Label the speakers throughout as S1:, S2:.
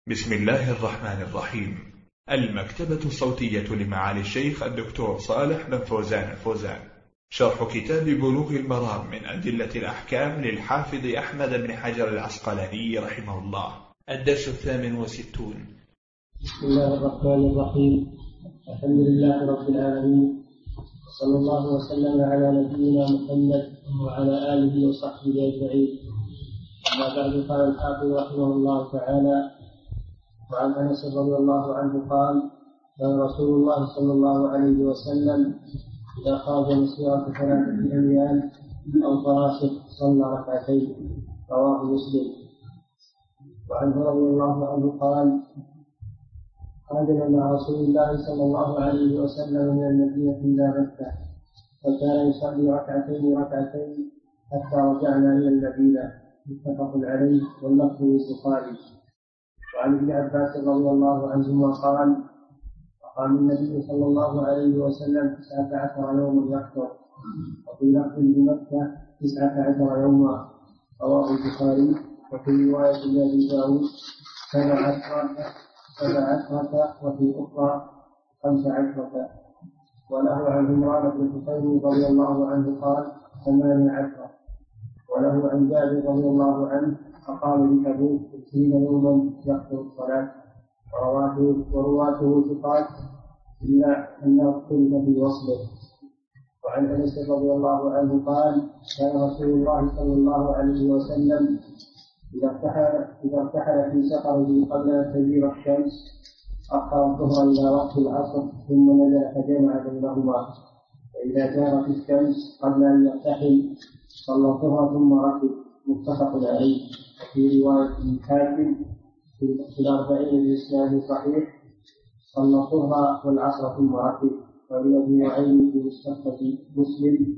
S1: بسم الله الرحمن الرحيم. المكتبة الصوتية لمعالي الشيخ الدكتور صالح بن فوزان الفوزان، شرح كتاب بلوغ المرام من أدلة الأحكام للحافظ أحمد بن حجر العسقلاني رحمه الله، الدرس 68.
S2: بسم الله الرحمن الرحيم. الحمد لله رب العالمين، صلى الله وسلم على نبينا محمد وعلى آله وصحبه أجمعين. أما بعد، قال الحافظ رحمه الله تعالى: وعن أنس رضي الله عنه قال: كان رسول الله صلى الله عليه وسلم إذا خرج مسيرة 3 أيام أو فراسخ صلى ركعتين. رواه مسلم. وعنه رضي الله عنه قال: خرجنا مع رسول الله صلى الله عليه وسلم من المدينة إلى مكة، وكان يصلي ركعتين حتى رجعنا إلى المدينة. متفق عليه واللفظ للبخاري. وعن ابن عباس رضي الله عنهما قال: وقام النبي صلى الله عليه وسلم 19 يوما يخطب، وفي لفظ بمكة 19 يوما. رواه البخاري. وفي رواية لأبي داود 17 وفي أخرى 15. وله عن عمران بن حسين رضي الله عنه قال: 18. وله عن جابر رضي الله عنه فقام بتبوك 20 يوما يخطب الصلاة. ورواته ثقات إلا أنه اختلف في وصله. وعن أنس رضي الله عنه قال: كان رسول الله صلى الله عليه وسلم إذا ارتحل في سفره قبل أن تزيغ الشمس أخر الظهر إلى وقت العصر ثم نزل فجمع بينهما، فإذا زاغت الشمس قبل أن يرتحل صلى الظهر ثم ركب. متفق عليه. وفي رواية الحاكم في 40 بإسناد صحيح: صلى الظهر والعصر ثم ركب. ولأبي نعيم في مستخرج مسلم: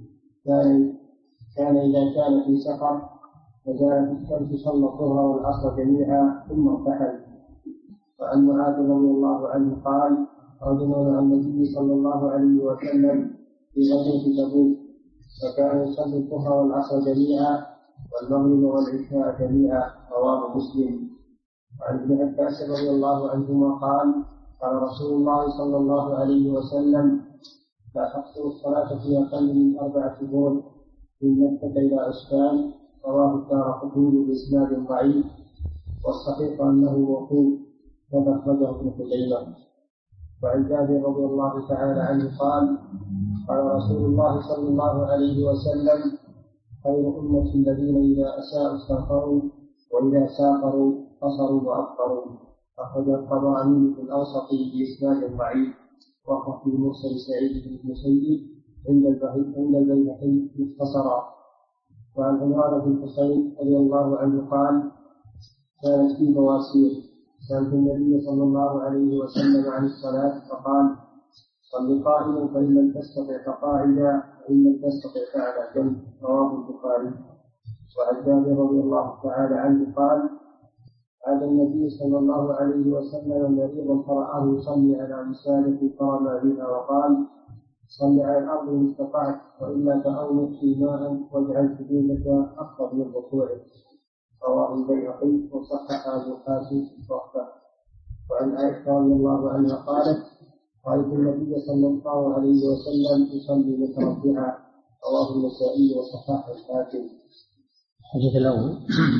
S2: كان إذا كان في سفر وزالت الشمس صلى الظهر والعصر جميعا ثم ارتحل. وعن معاذ رضي الله عنه قال: خرجنا مع النبي صلى الله عليه وسلم في غزوة تبوك، فكان يصلي الظهر والعصر جميعا والمغرب والعشاء جميعا. رواه مسلم. وعن ابن عباس رضي الله عنهما قال: قال رسول الله صلى الله عليه وسلم: لا تقصر الصلاة في أقل من 4 شهور من مكة إلى عسفان. رواه الدارقطني بإسناد ضعيف، والصحيح أنه موقوف كما أخرجه ابن خزيمة. وعن جابر رضي الله تعالى عنه قال: قال رسول الله صلى الله عليه وسلم: خير أمة الذين إذا أساءوا استغفروا وإذا سافروا قصروا وأفطروا. أخرج الطبراني في الأوسط بإسناد ضعيف، وهو في مرسل سعيد بن المسيب عند البيهقي مختصرا. وعن عمران بن حسين رضي الله عنه قال: كانت في بواسير، سألت النبي صلى الله عليه وسلم عن الصلاة فقال: صل قائما فإن لم تستطع فقاعدا وإن لم تستطع فعلى جنب. رواه البخاري. وعن جابر رضي الله تعالى عنه قال: عاد النبي صلى الله عليه وسلم مريضا فرآه يصلي على وسادة فرمى بها وقال: صل على الأرض إن استطعت، وإلا فأومد في ماء واجعل سجودك أفضل من ركوعك. رواه البيهقي وصححه أبو حاتم وحده. وعن عائشة رضي الله عنها قالت: رأيت النبي صلى الله عليه وسلم يصلي متربعا. رواه النسائي وصححه الحاكم.
S3: الحديث الأول.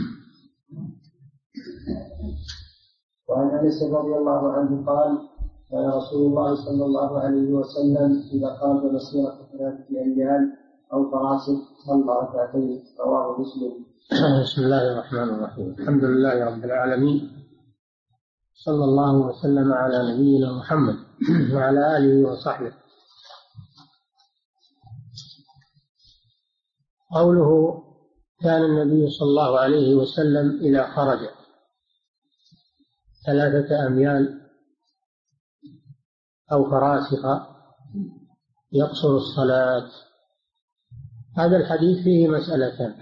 S2: وعن أنس رضي الله عنه قال: كان رسول الله صلى الله عليه وسلم إذا خرج مسيرة 3 أيام أو فراسخ صلى ركعتين. رواه مسلم.
S3: بسم الله الرحمن الرحيم. الحمد لله رب العالمين، صلى الله وسلم على نبينا محمد وعلى آله وصحبه. قوله كان النبي صلى الله عليه وسلم إذا خرج 3 أميال أو فراسخ يقصر الصلاة. هذا الحديث فيه مسألتان.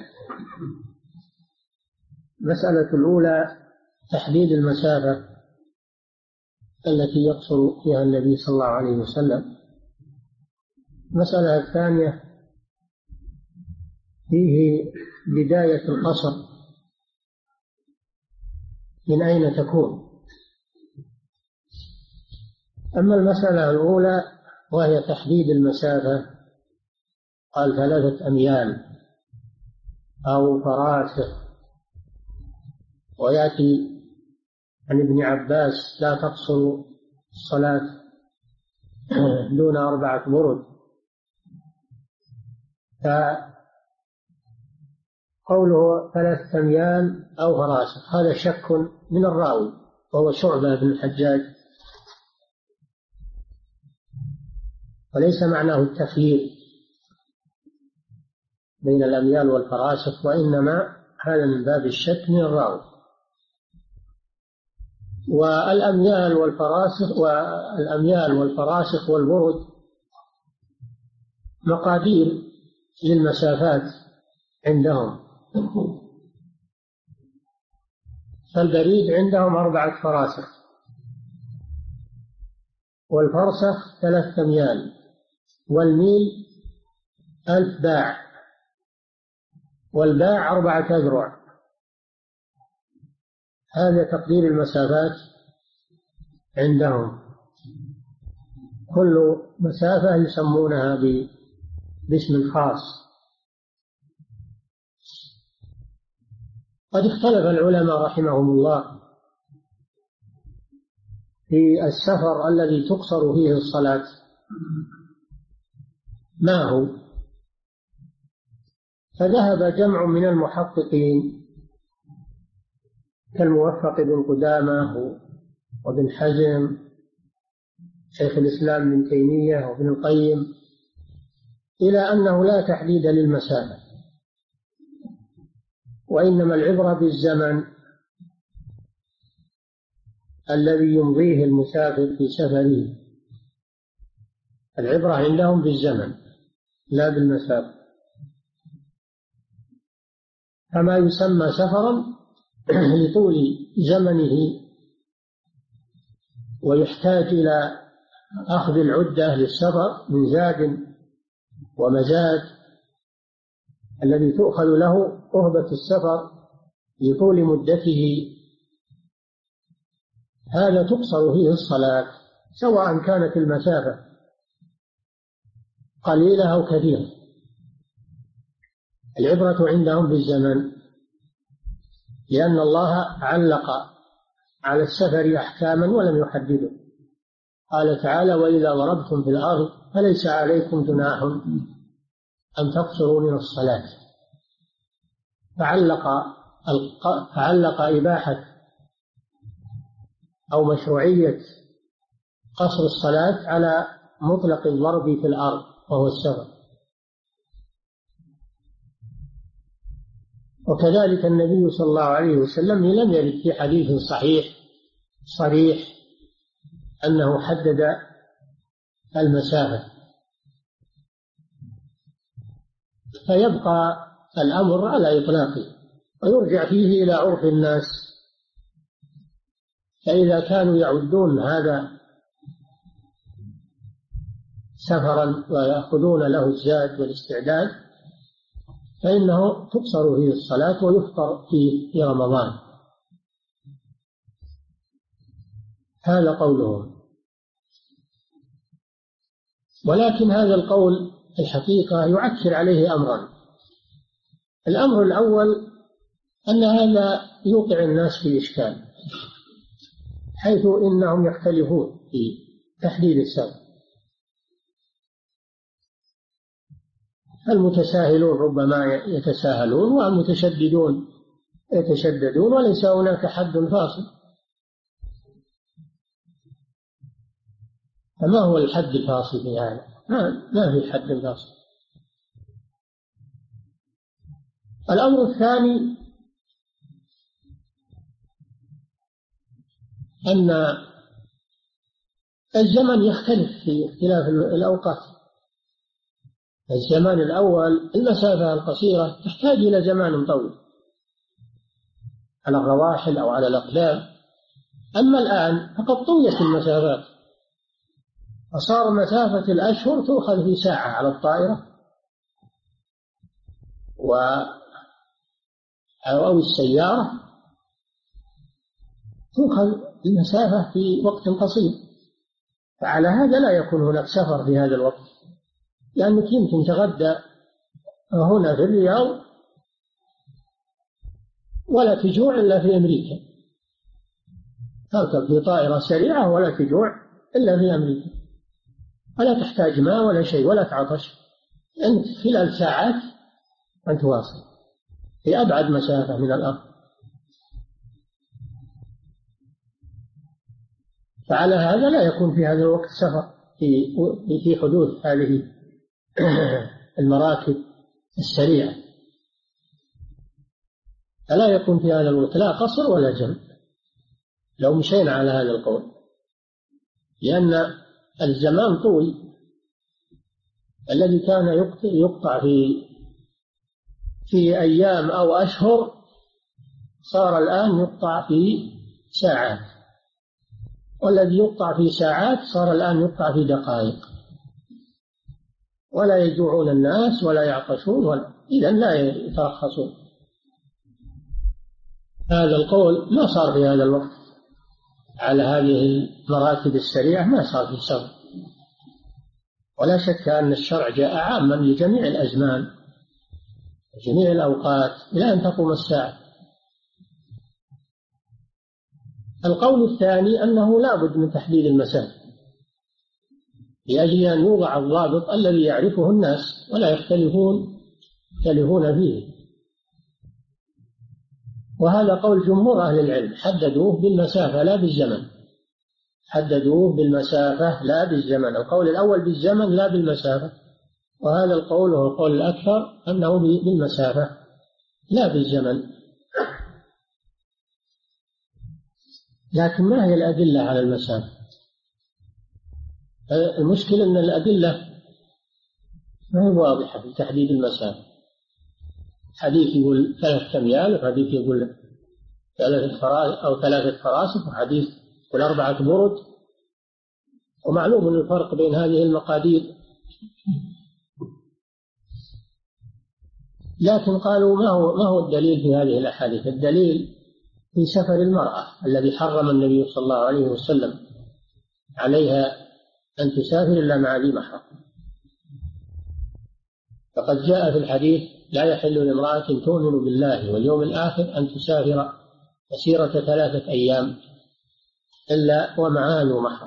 S3: المسألة الأولى تحديد المسافة التي يقصر فيها النبي صلى الله عليه وسلم. المسألة الثانية فيه بداية القصر من أين تكون، أما المسألة الأولى وهي تحديد المسافة، قال 3 أميال أو فراسخ، ويأتي عن ابن عباس لا تقصر الصلاة دون 4 برد. فقوله 3 أميال أو فراسخ هذا شك من الراوي وهو شعبة بن الحجاج، وليس معناه التخيير بين الأميال والفراسخ، وإنما هذا من باب الشك من الراوي. والأميال والفراسخ والبرد مقادير للمسافات عندهم، فالبريد عندهم 4 فراسخ، والفرسخ 3 أميال، والميل 1000 باع، والباع 4 أذرع. هذا تقدير المسافات عندهم، كل مسافة يسمونها باسم خاص. قد اختلف العلماء رحمهم الله في السفر الذي تقصر فيه الصلاة ما هو، فذهب جمع من المحققين كالموفق بن قدامة وابن حزم، شيخ الإسلام ابن تيمية وابن القيم، إلى أنه لا تحديد للمسافة، وإنما العبرة بالزمن الذي يمضيه المسافر في سفره. العبرة عندهم بالزمن لا بالمسافة، فما يسمى سفرا لطول زمنه ويحتاج إلى أخذ العدة للسفر من زاد ومزاد الذي تؤخذ له أهبة السفر لطول مدته، هذا تقصر فيه الصلاة سواء كانت المسافة قليلة أو كثيرة. العبرة عندهم بالزمن، لأن الله علق على السفر أحكاما ولم يحدده. قال تعالى: وإذا ضربتم في الأرض فليس عليكم جناح أن تقصروا من الصلاة. فعلق إباحة أو مشروعية قصر الصلاة على مطلق الضرب في الأرض وهو السفر. وكذلك النبي صلى الله عليه وسلم لم يرد في حديث صحيح صريح أنه حدد المسافة، فيبقى الأمر على إطلاقه ويرجع فيه إلى عرف الناس. فإذا كانوا يعدون هذا سفرا ويأخذون له الزاد والاستعداد فإنه تقصر فيه الصلاة ويفطر فيه في رمضان. هذا قولهم. ولكن هذا القول الحقيقة يعكر عليه أمرا. الأمر الأول أن هذا يوقع الناس في إشكال، حيث إنهم يختلفون في تحديد السفر. المتساهلون ربما يتساهلون، والمتشددون يتشددون، وليس هناك حد فاصل. فما هو الحد الفاصل في هذا؟ ما في حد فاصل. الأمر الثاني أن الزمن يختلف في اختلاف الأوقات. الزمان الأول المسافة القصيرة تحتاج إلى زمان طويل على الرواحل أو على الأقدام، أما الآن فقد طويت المسافات، فصار مسافة الأشهر تؤخذ في ساعة على الطائرة أو السيارة، تؤخذ المسافة في وقت قصير. فعلى هذا لا يكون هناك سفر في هذا الوقت، لأنك يمكن تغدى هنا في الرياض ولا تجوع إلا في أمريكا، تركب في طائرة سريعة ولا تجوع إلا في أمريكا، ولا تحتاج ماء ولا شيء ولا تعطش، أنت خلال ساعات أنت واصل في أبعد مسافة من الأرض. فعلى هذا لا يكون في هذا الوقت سفر في حدوث هذه المراكب السريعة، فلا يكون في هذا الوقت لا قصر ولا جمع لو مشينا على هذا القول، لأن الزمان طوي، الذي كان يقطع في أيام أو أشهر صار الآن يقطع في ساعات، والذي يقطع في ساعات صار الآن يقطع في دقائق، ولا يجوعون الناس ولا يعطشون إذن لا يترخصون. هذا القول ما صار في هذا الوقت على هذه المراكب السريعة، ما صار في سفر، ولا شك أن الشرع جاء عاما لجميع الأزمان جميع الأوقات إلى أن تقوم الساعة. القول الثاني أنه لا بد من تحديد المسافة لأجل أن يوضع الضابط الذي يعرفه الناس ولا يختلفون فيه، وهذا قول جمهور أهل العلم، حددوه بالمسافة لا بالزمن، حددوه بالمسافة لا بالزمن. القول الأول بالزمن لا بالمسافة، وهذا القول هو القول الأكثر أنه بالمسافة لا بالزمن. لكن ما هي الأدلة على المسافة؟ المشكلة أن الأدلة ما هي واضحة في تحديد المسافة، حديث يقول 3 أميال، وحديث يقول 3 فراسخ، وحديث يقول 4 برد، ومعلوم أن الفرق بين هذه المقادير. لكن قالوا ما هو الدليل في هذه الأحاديث؟ الدليل في سفر المرأة الذي حرم النبي صلى الله عليه وسلم عليها أن تسافر إلا مع ذي محرم، فقد جاء في الحديث لا يحل لامرأة تؤمن بالله واليوم الآخر أن تسافر مسيرة 3 أيام إلا ومعها ذو محرم،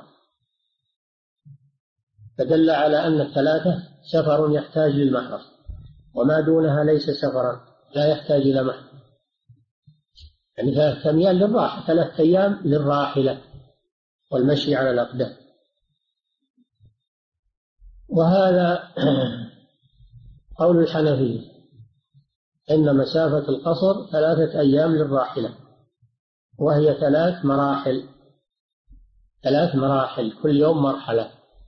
S3: فدل على أن 3 سفر يحتاج للمحرم، وما دونها ليس سفرا لا يحتاج إلى محرم، يعني 3 أيام للراحة، 3 أيام للراحلة والمشي على الأقدام. وهذا قول الحنفية، إن مسافة القصر 3 أيام للراحلة، وهي 3 مراحل، 3 مراحل كل يوم مرحلة،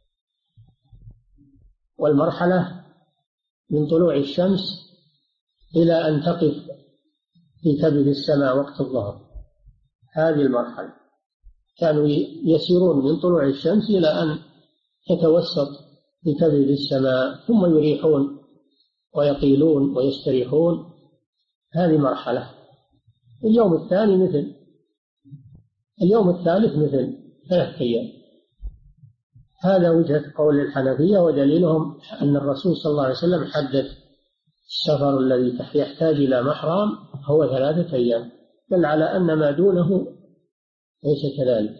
S3: والمرحلة من طلوع الشمس إلى أن تقف في كبد السماء وقت الظهر، هذه المرحلة كانوا يسيرون من طلوع الشمس إلى أن تتوسط في كبد السماء، ثم يريحون ويقيلون ويستريحون، هذه مرحلة. اليوم الثاني مثل، اليوم الثالث مثل 3 أيام. هذا وجهة قول الحنفية، ودليلهم أن الرسول صلى الله عليه وسلم حدد السفر الذي يحتاج إلى محرم هو 3 أيام، بل على أن ما دونه ليس كذلك.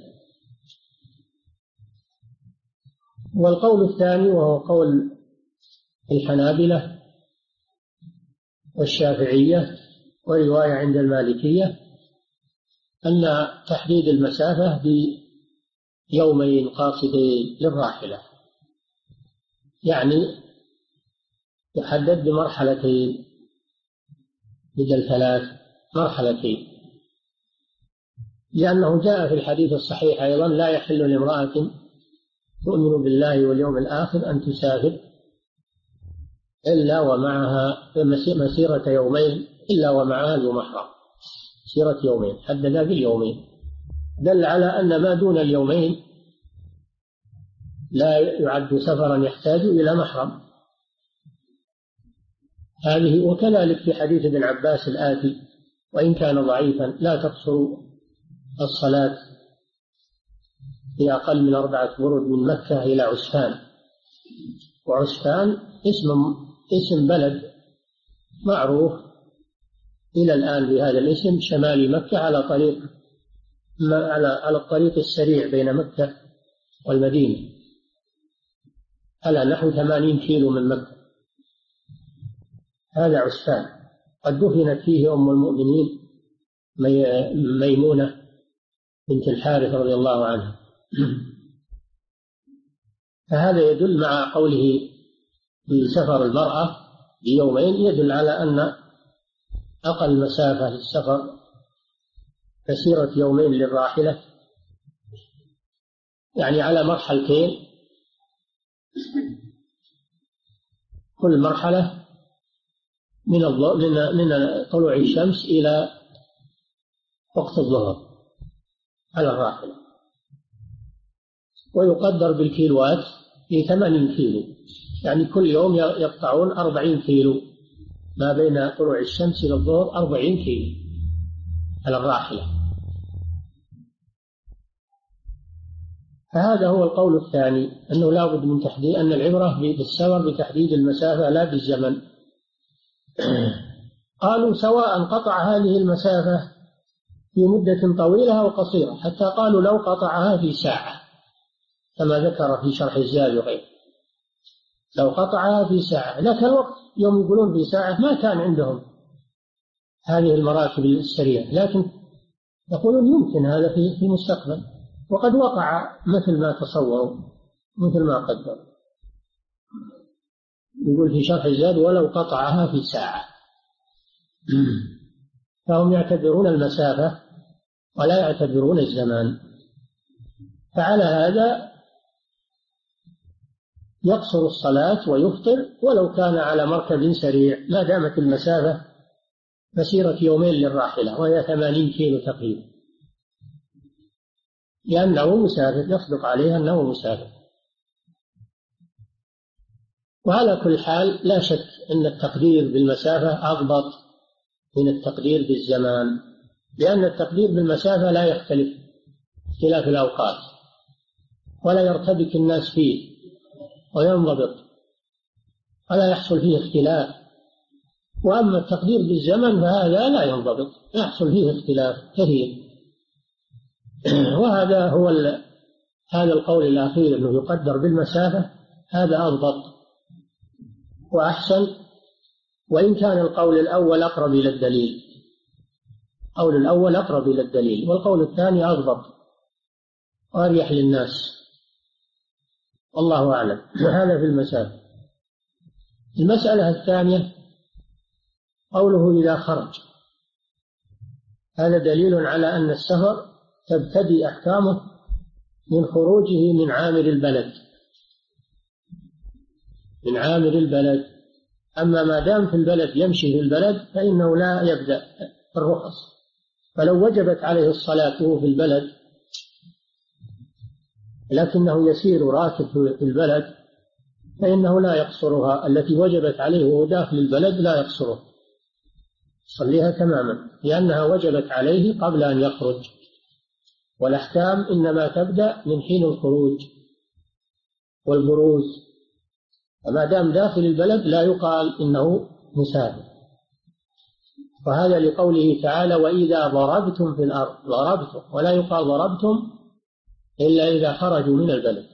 S3: والقول الثاني وهو قول الحنابلة والشافعية ورواية عند المالكية، أن تحديد المسافة بيومين قاصدين للراحلة، يعني يحدد بمرحلتين بدل 3 مرحلتين، لأنه جاء في الحديث الصحيح أيضا لا يحل لامرأة تؤمن بالله واليوم الآخر أن تسافر إلا ومعها مسيرة يومين إلا ومعها ذو محرم، مسيرة يومين، حددها باليومين، دل على أن ما دون اليومين لا يعد سفرا يحتاج إلى محرم. هذه وكذلك في حديث ابن عباس الآتي، وإن كان ضعيفا، لا تقصر الصلاة في أقل من 4 برد من مكة إلى عسفان. وعسفان اسم بلد معروف إلى الآن بهذا الاسم، شمال مكة على الطريق السريع بين مكة والمدينة، على نحو 80 كيلو من مكة. هذا عسفان، قد دفنت فيه أم المؤمنين ميمونة بنت الحارث رضي الله عنها. فهذا يدل مع قوله بسفر المرأة بيومين، يدل على أن أقل مسافة للسفر مسيرة يومين للراحلة، يعني على مرحلتين، كل مرحلة من طلوع الشمس إلى وقت الظهر على الراحلة، ويقدر بالكيلوات في 80 كيلو، يعني كل يوم يقطعون 40 كيلو ما بين طلوع الشمس إلى الظهر، 40 كيلو على الراحلة. فهذا هو القول الثاني، أنه لا بد من تحديد، أن العبرة بالسفر بتحديد المسافة لا بالزمن. قالوا سواء قطع هذه المسافة في مدة طويلة أو قصيرة، حتى قالوا لو قطعها في ساعة كما ذكر في شرح الزاد وغيره، لو قطعها في ساعة. لكن الوقت يوم يقولون في ساعة ما كان عندهم هذه المراكب السريعة، لكن يقولون يمكن هذا في المستقبل، وقد وقع مثل ما تصوروا مثل ما قدروا. يقول في شرح الزاد ولو قطعها في ساعة. فهم يعتبرون المسافة ولا يعتبرون الزمان. فعلى هذا يقصر الصلاة ويفطر ولو كان على مركب سريع، ما دامت المسافة مسيرة يومين للراحلة، وهي 80 كيلو تقريبا، لأنه مسافر، يصدق عليه أنه مسافر. وعلى كل حال لا شك أن التقدير بالمسافة أضبط من التقدير بالزمان، لأن التقدير بالمسافة لا يختلف اختلاف الأوقات، ولا يرتبك الناس فيه وينضبط ولا يحصل فيه اختلاف. وأما التقدير بالزمن فهذا لا ينضبط، يحصل فيه اختلاف كثير. وهذا هو هذا القول الأخير، أنه يقدر بالمسافة، هذا أضبط وأحسن، وإن كان القول الأول أقرب إلى الدليل. القول الأول أقرب إلى الدليل، والقول الثاني أضبط وأريح للناس، والله أعلم. هذا في المسافة. المسألة الثانية قوله إذا خرج، هذا دليل على أن السفر تبتدي أحكامه من خروجه من عامر البلد، من عامر البلد. أما ما دام في البلد يمشي في البلد فإنه لا يبدأ الرخص. فلو وجبت عليه الصلاة وهو في البلد لكنه يسير راكب في البلد فإنه لا يقصرها، التي وجبت عليه وهو داخل البلد لا يقصرها، يصليها تماما، لأنها وجبت عليه قبل أن يخرج. والأحكام إنما تبدأ من حين الخروج والبروز، وما دام داخل البلد لا يقال إنه مسافر. وهذا لقوله تعالى وإذا ضربتم في الأرض، ضربتم، ولا يقال ضربتم إلا إذا خرجوا من البلد.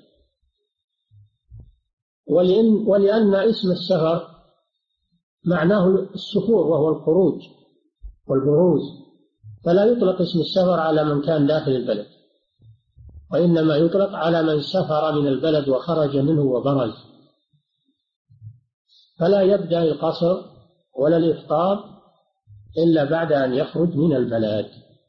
S3: ولأن اسم السفر معناه السفور وهو الخروج والبروز، فلا يطلق اسم السفر على من كان داخل البلد، وإنما يطلق على من سفر من البلد وخرج منه وبرز. فلا يبدأ القصر ولا الإفطار إلا بعد أن يخرج من البلد.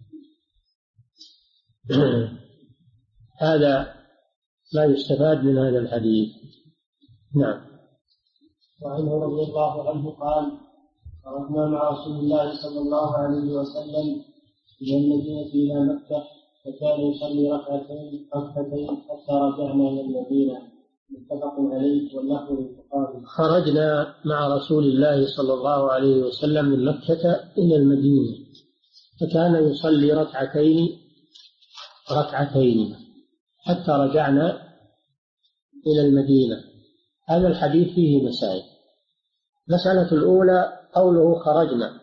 S3: هذا ما يستفاد من هذا الحديث. نعم.
S2: وعنه رضي الله عنه قال خرجنا مع رسول الله صلى الله عليه وسلم من المدينة إلى مكة، فكان يصلي ركعتين حتى رجعنا إلى المدينة، متفق عليه واللفظ للبخاري.
S3: خرجنا مع رسول الله صلى الله عليه وسلم من مكة إلى المدينة، فكان يصلي ركعتين حتى رجعنا إلى المدينة. هذا الحديث فيه مسائل. المسألة الأولى قوله خرجنا،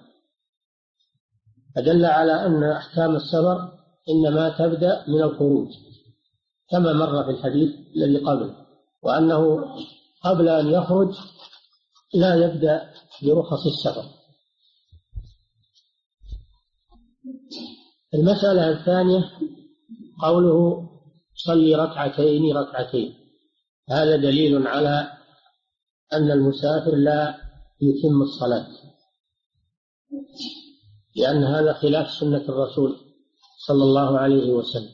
S3: فدل على أن أحكام السفر إنما تبدأ من الخروج كما مر في الحديث الذي قبله، وأنه قبل أن يخرج لا يبدأ برخص السفر. المسألة الثانية قوله صلي ركعتين ركعتين، هذا دليل على أن المسافر لا يتم الصلاة، لأن هذا خلاف سنة الرسول صلى الله عليه وسلم،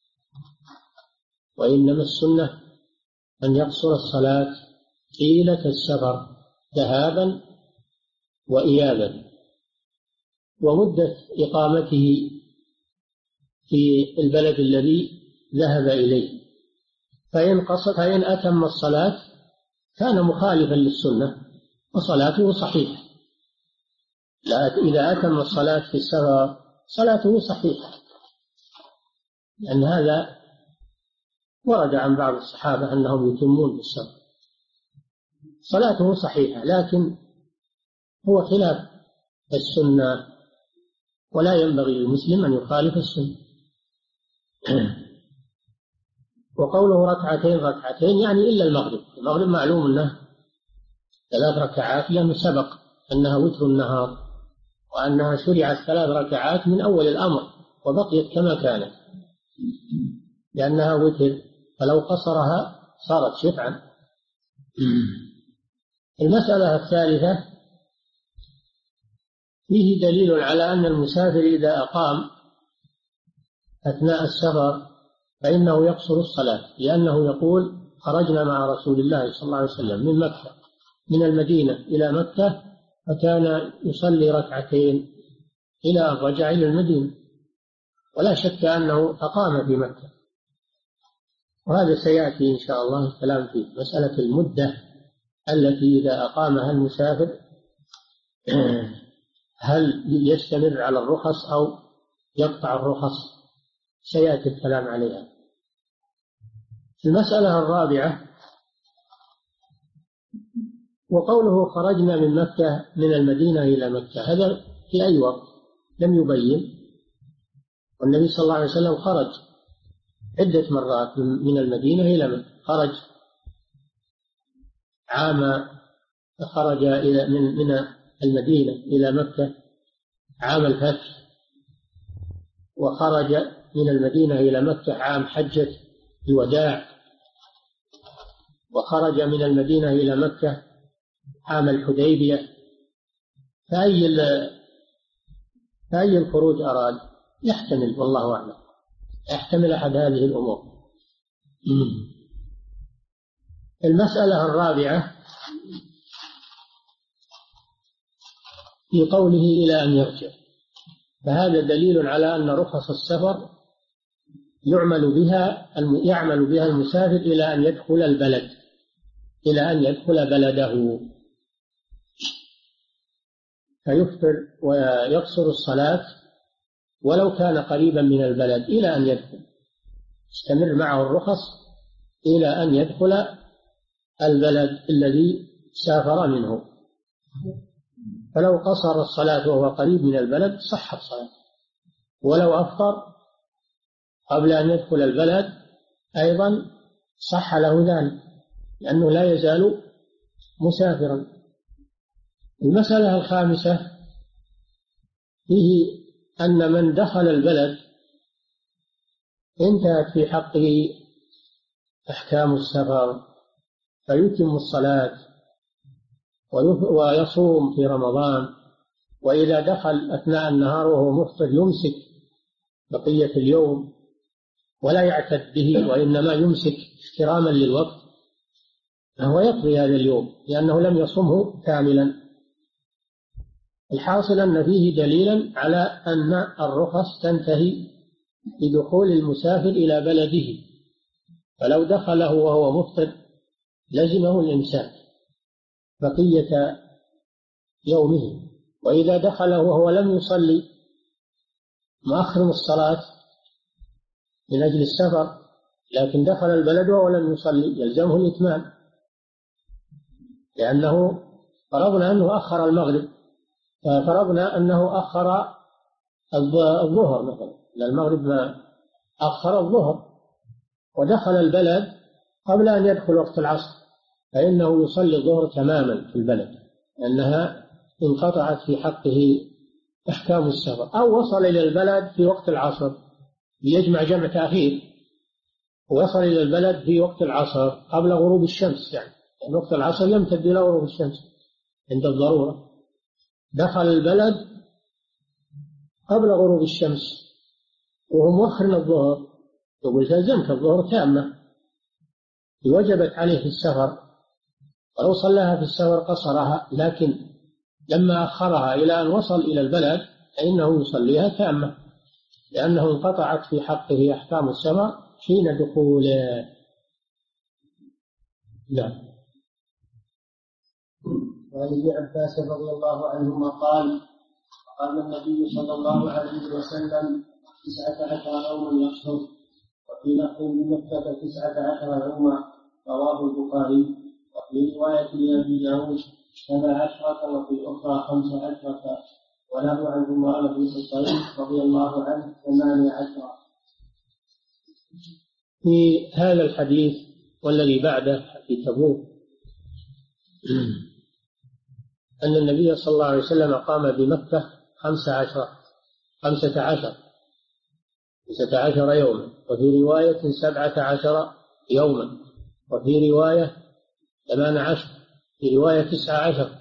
S3: وإنما السنة أن يقصر الصلاة طيلة السفر ذهابا وإيابا، ومدة إقامته في البلد الذي ذهب إليه، فإن أتم الصلاة كان مخالفا للسنة وصلاته صحيحة. إذا أتم الصلاة في السفر صلاته صحيحة، لأن هذا ورد عن بعض الصحابة أنهم يتمون في السفر، صلاته صحيحة، لكن هو خلاف السنة، ولا ينبغي للمسلم أن يخالف السنة. وقوله ركعتين ركعتين يعني إلا المغرب معلوم أنه 3 ركعات، لأنه سبق أنها وتر النهار، وأنها شرعت 3 ركعات من أول الأمر وبقيت كما كانت لأنها وتر، فلو قصرها صارت شفعا. المسألة الثالثة فيه دليل على أن المسافر إذا أقام أثناء السفر فإنه يقصر الصلاة، لأنه يقول خرجنا مع رسول الله صلى الله عليه وسلم من المدينة إلى مكة، فكان يصلي ركعتين إلى أن رجع إلى المدينة، ولا شك أنه أقام في مكة، وهذا سيأتي إن شاء الله الكلام فيه. مسألة المدة التي إذا أقامها المسافر هل يستمر على الرخص أو يقطع الرخص، سيأتي الكلام عليها. المسألة الرابعة وقوله خرجنا من مكة من المدينة إلى مكة، هذا في أي وقت لم يبين، والنبي صلى الله عليه وسلم خرج عدة مرات من المدينة إلى مكة، خرج من المدينة إلى مكة عام الفتح، وخرج من المدينة إلى مكة عام حجة الوداع، وخرج من المدينة إلى مكة عام الحديبية. فأي الخروج أراد؟ يحتمل، والله أعلم، يحتمل أحد هذه الأمور. المسألة الرابعة في قوله إلى أن يرجع، فهذا دليل على أن رخص السفر يعمل بها المسافر إلى أن يدخل البلد، إلى أن يدخل بلده، فيفطر ويقصر الصلاة ولو كان قريبا من البلد إلى أن يدخل، استمر معه الرخص إلى أن يدخل البلد الذي سافر منه. فلو قصر الصلاة وهو قريب من البلد صحت صلاة، ولو أفطر قبل أن يدخل البلد أيضا صح له ذلك، لأنه لا يزال مسافرا. المسألة الخامسة فيه أن من دخل البلد انتهت في حقه أحكام السفر، فيتم الصلاة ويصوم في رمضان، وإذا دخل أثناء النهار وهو مفطر يمسك بقية اليوم ولا يعتد به، وإنما يمسك احتراما للوقت، فهو يقضي هذا اليوم لأنه لم يصمه كاملا. الحاصل أن فيه دليلا على أن الرخص تنتهي بدخول المسافر إلى بلده، فلو دخله وهو مفطر لزمه الإمساك بقية يومه، وإذا دخله وهو لم يصلي مؤخر الصلاة من أجل السفر لكن دخل البلد وهو لم يصلي يلزمه الإتمام، لأنه فرضنا أنه أخر المغرب، فرضنا أنه أخر الظهر مثلا، لأن المغرب ما أخر الظهر ودخل البلد قبل أن يدخل وقت العصر، فإنه يصلي الظهر تماما في البلد، لأنها انقطعت في حقه أحكام السفر. أو وصل إلى البلد في وقت العصر ليجمع جمع تأخير، وصل إلى البلد في وقت العصر قبل غروب الشمس، يعني وقت العصر يمتد إلى غروب الشمس عند الضرورة، دخل البلد قبل غروب الشمس وهو مؤخر الظهر، يقول تلزمك الظهر تامة، وجبت عليه في السفر، ولو صلاها في السفر قصرها، لكن لما أخرها إلى أن وصل إلى البلد فإنه يصليها تامة، لأنه انقطعت في حقه أحكام السفر حين دخوله. نعم.
S2: وعن ابن عباس رضي الله عنهما قال: قام النبي صلى الله عليه وسلم 19 يوما يقصر، وفي لفظ بمكة 19 يوما، رواه البخاري. وفي رواية لأبي داود 17 وفي الأخرى 15، وله عن عمران بن حصين رضي الله عنه 18.
S3: في هذا الحديث والذي بعده في تبوك أن النبي صلى الله عليه وسلم قام بمكة 15 يوما، وفي رواية 17 يوما، وفي رواية 18، في رواية 19.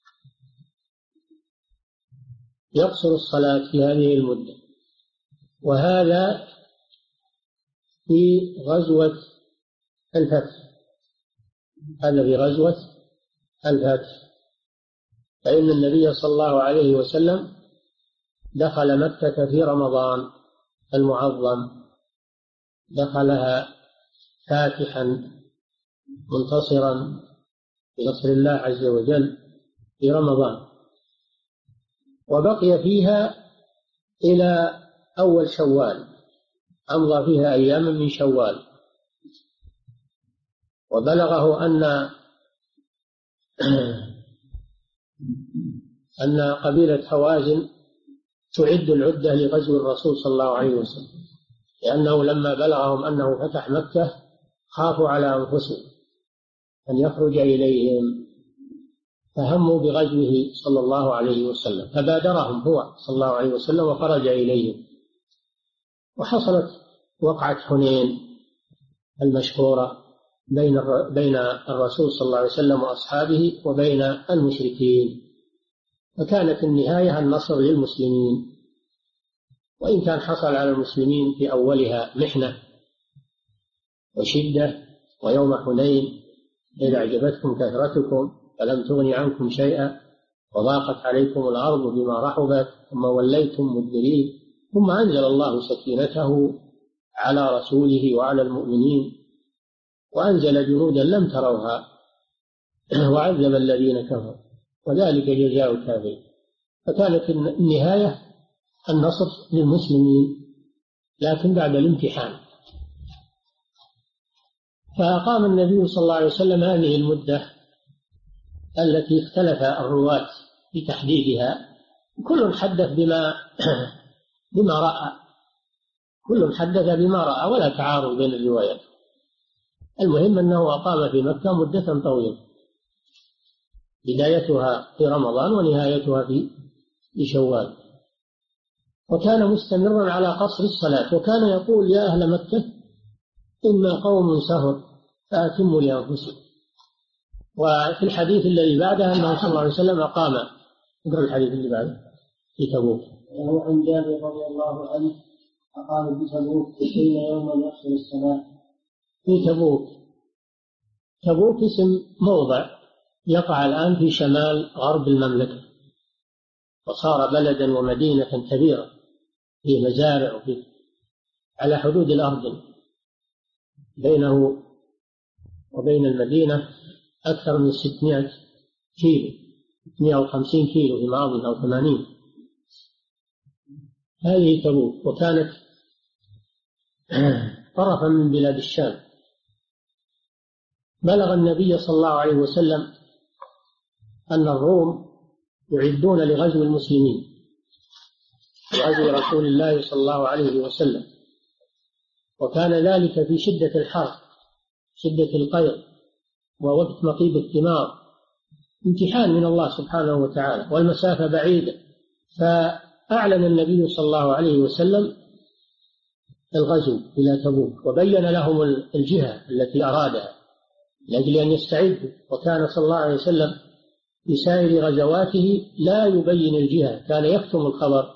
S3: يقصر الصلاة في هذه المدة. وهذا في غزوة الفتح، هذا في غزوة الفتح، فإن النبي صلى الله عليه وسلم دخل مكة في رمضان المعظم، دخلها فاتحا منتصرا بنصر الله عز وجل في رمضان، وبقي فيها إلى أول شوال، أمضى فيها أياما من شوال، وبلغه أن قبيلة هوازن تعد العدة لغزو الرسول صلى الله عليه وسلم، لأنه لما بلغهم أنه فتح مكة خافوا على أنفسهم أن يخرج إليهم، فهموا بغزوه صلى الله عليه وسلم، فبادرهم هو صلى الله عليه وسلم وخرج إليهم. وحصلت وقعة حنين المشهورة بين الرسول صلى الله عليه وسلم وأصحابه وبين المشركين، فكانت النهاية النصر للمسلمين، وإن كان حصل على المسلمين في أولها محنة وشدة، ويوم حنين إذ أعجبتكم كثرتكم فلم تغن عنكم شيئا وضاقت عليكم الأرض بما رحبت ثم وليتم مدبرين، ثم أنزل الله سكينته على رسوله وعلى المؤمنين وأنزل جنودا لم تروها وعذب الذين كفروا وذلك جزاء الكافرين. فكانت النهاية النصر للمسلمين، لكن بعد الامتحان. فأقام النبي صلى الله عليه وسلم هذه المدة التي اختلف الرواة في تحديدها، كل حدث بما رأى، كل حدث بما رأى ولا تعارض بين الروايات. المهم أنه أقام في مكة مدة طويلة، بدايتها في رمضان ونهايتها في شوال، وكان مستمرا على قصر الصلاة، وكان يقول: يا أهل مكة إما قوم سهر فأتموا لأنفسهم. وفي الحديث الذي بعده أنه صلى الله عليه وسلم أقام، اقرأ الحديث اللي بعده في تبوك.
S2: وعن جابر رضي الله عنه أقام في تبوك 20 يوما يقصر الصلاة.
S3: في تبوك، تبوك اسم موضع يقع الآن في شمال غرب المملكة، وصار بلدا ومدينة كبيرة فيه مزارع وفيه على حدود الأرض، بينه وبين المدينة أكثر من 600 كيلو، 150 كيلو في أظن أو 80. هذه تبوك، وكانت طرفا من بلاد الشام. بلغ النبي صلى الله عليه وسلم أن الروم يعدون لغزو المسلمين، لغزو رسول الله صلى الله عليه وسلم، وكان ذلك في شدة الحر، شدة القيظ، ووقت مطيب الثمار، امتحان من الله سبحانه وتعالى، والمسافة بعيدة. فأعلن النبي صلى الله عليه وسلم الغزو إلى تبوك، وبين لهم الجهة التي أرادها لأجل أن يستعدوا. وكان صلى الله عليه وسلم في سائر غزواته لا يبين الجهة، كان يكتم الخبر